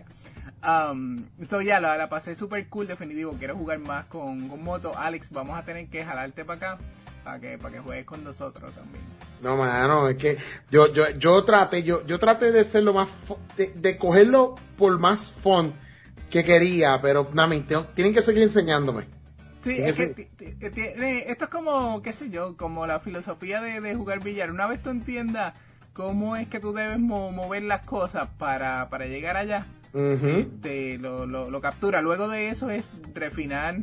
La pasé super cool, definitivo. Quiero jugar más con Moto. Alex, vamos a tener que jalarte para acá para que juegues con nosotros también. No, mano, es que yo traté de ser lo más de cogerlo por más fun que quería, pero tienen que seguir enseñándome. Sí, es que esto es como, qué sé yo, como la filosofía de jugar billar. Una vez tú entiendas cómo es que tú debes mover las cosas para llegar allá, lo captura. Luego de eso es refinar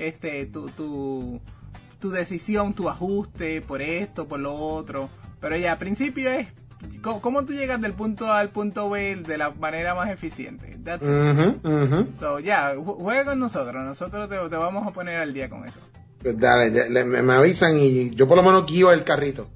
tu decisión, tu ajuste por esto, por lo otro. Pero ya, al principio es cómo tú llegas del punto A al punto B de la manera más eficiente. That's it. So, juega con nosotros te vamos a poner al día con eso. Pues dale, me avisan y yo por lo menos guío el carrito.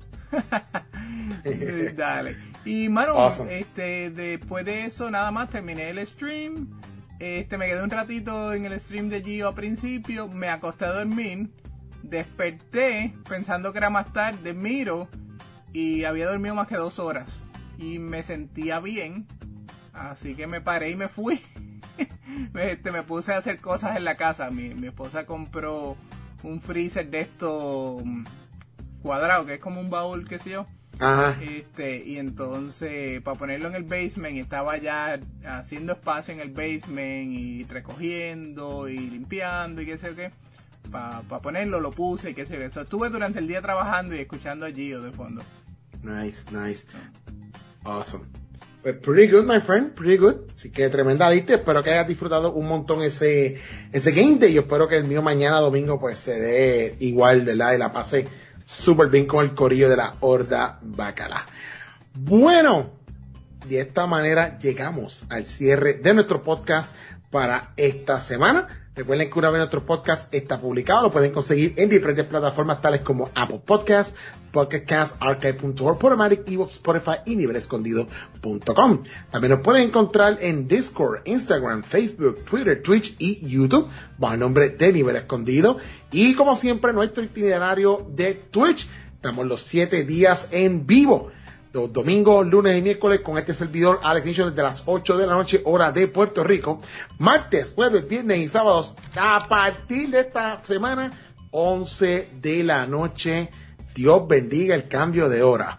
Dale. Y mano, awesome. Después de eso nada más terminé el stream. Me quedé un ratito en el stream de Gio al principio, me acosté a dormir, desperté pensando que era más tarde, miro y había dormido más que 2 horas y me sentía bien, así que me paré y me fui. Me puse a hacer cosas en la casa. Mi esposa compró un freezer de estos cuadrado, que es como un baúl, qué sé yo. Ajá. Y entonces para ponerlo en el basement, estaba ya haciendo espacio en el basement y recogiendo y limpiando y qué sé yo qué, para ponerlo, lo puse y qué sé yo. So, estuve durante el día trabajando y escuchando a Gio de fondo. Nice. Awesome. Pues pretty good, my friend, pretty good. Así que tremenda lista. Espero que hayas disfrutado un montón ese game day. Yo espero que el mío mañana domingo pues se dé igual, ¿verdad? Y la pase súper bien con el corillo de la Horda Bacala. Bueno, de esta manera llegamos al cierre de nuestro podcast para esta semana. Recuerden que una vez nuestro podcast está publicado, lo pueden conseguir en diferentes plataformas tales como Apple Podcasts, Pocket Cast, Archive.org, Podomatic, Evox, Spotify y nivelescondido.com. También nos pueden encontrar en Discord, Instagram, Facebook, Twitter, Twitch y YouTube bajo el nombre de Nivel Escondido. Y como siempre, nuestro itinerario de Twitch. Estamos los 7 días en vivo. los domingos, lunes y miércoles con este servidor Alex Nicho desde las 8 de la noche, hora de Puerto Rico. Martes, jueves, viernes y sábados a partir de esta semana, 11 de la noche. Dios bendiga el cambio de hora.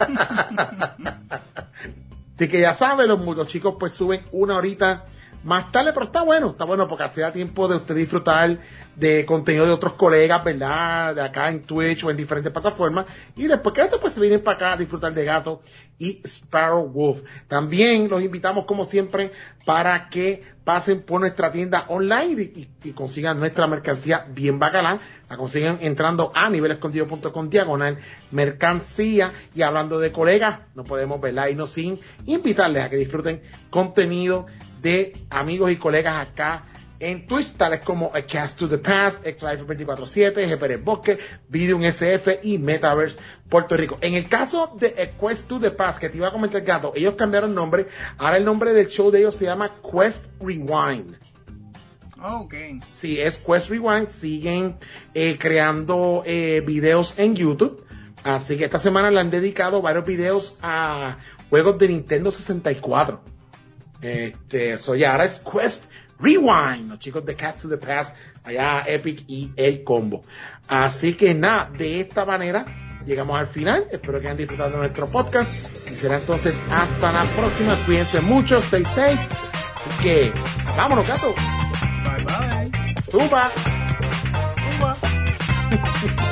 Así que ya saben, los chicos pues suben una horita más tarde, pero está bueno porque así da tiempo de usted disfrutar de contenido de otros colegas, ¿verdad? De acá en Twitch o en diferentes plataformas. Y después que esto, pues se vienen para acá a disfrutar de Gato y Sparrow Wolf. También los invitamos, como siempre, para que pasen por nuestra tienda online y consigan nuestra mercancía bien bacalá. La consiguen entrando a nivelescondido.com/mercancía. Y hablando de colegas, no podemos, ¿verdad?, irnos sin invitarles a que disfruten contenido de amigos y colegas acá en Twitch, tales como A Cast to the Past, X-Life 24/7, GPR Bosque, Videum SF y Metaverse Puerto Rico. En el caso de A Quest to the Past, que te iba a comentar, Gato, ellos cambiaron nombre. Ahora el nombre del show de ellos se llama Quest Rewind. Okay. Sí, es Quest Rewind. Siguen creando videos en YouTube. Así que esta semana le han dedicado varios videos a juegos de Nintendo 64. Ahora es Quest Rewind, los chicos de Cats to the Past, allá Epic y el combo. Así que nada, de esta manera llegamos al final. Espero que hayan disfrutado de nuestro podcast y será entonces hasta la próxima. Cuídense mucho, stay safe. Así que vámonos, Gato. Bye bye. Tuba. Tuba.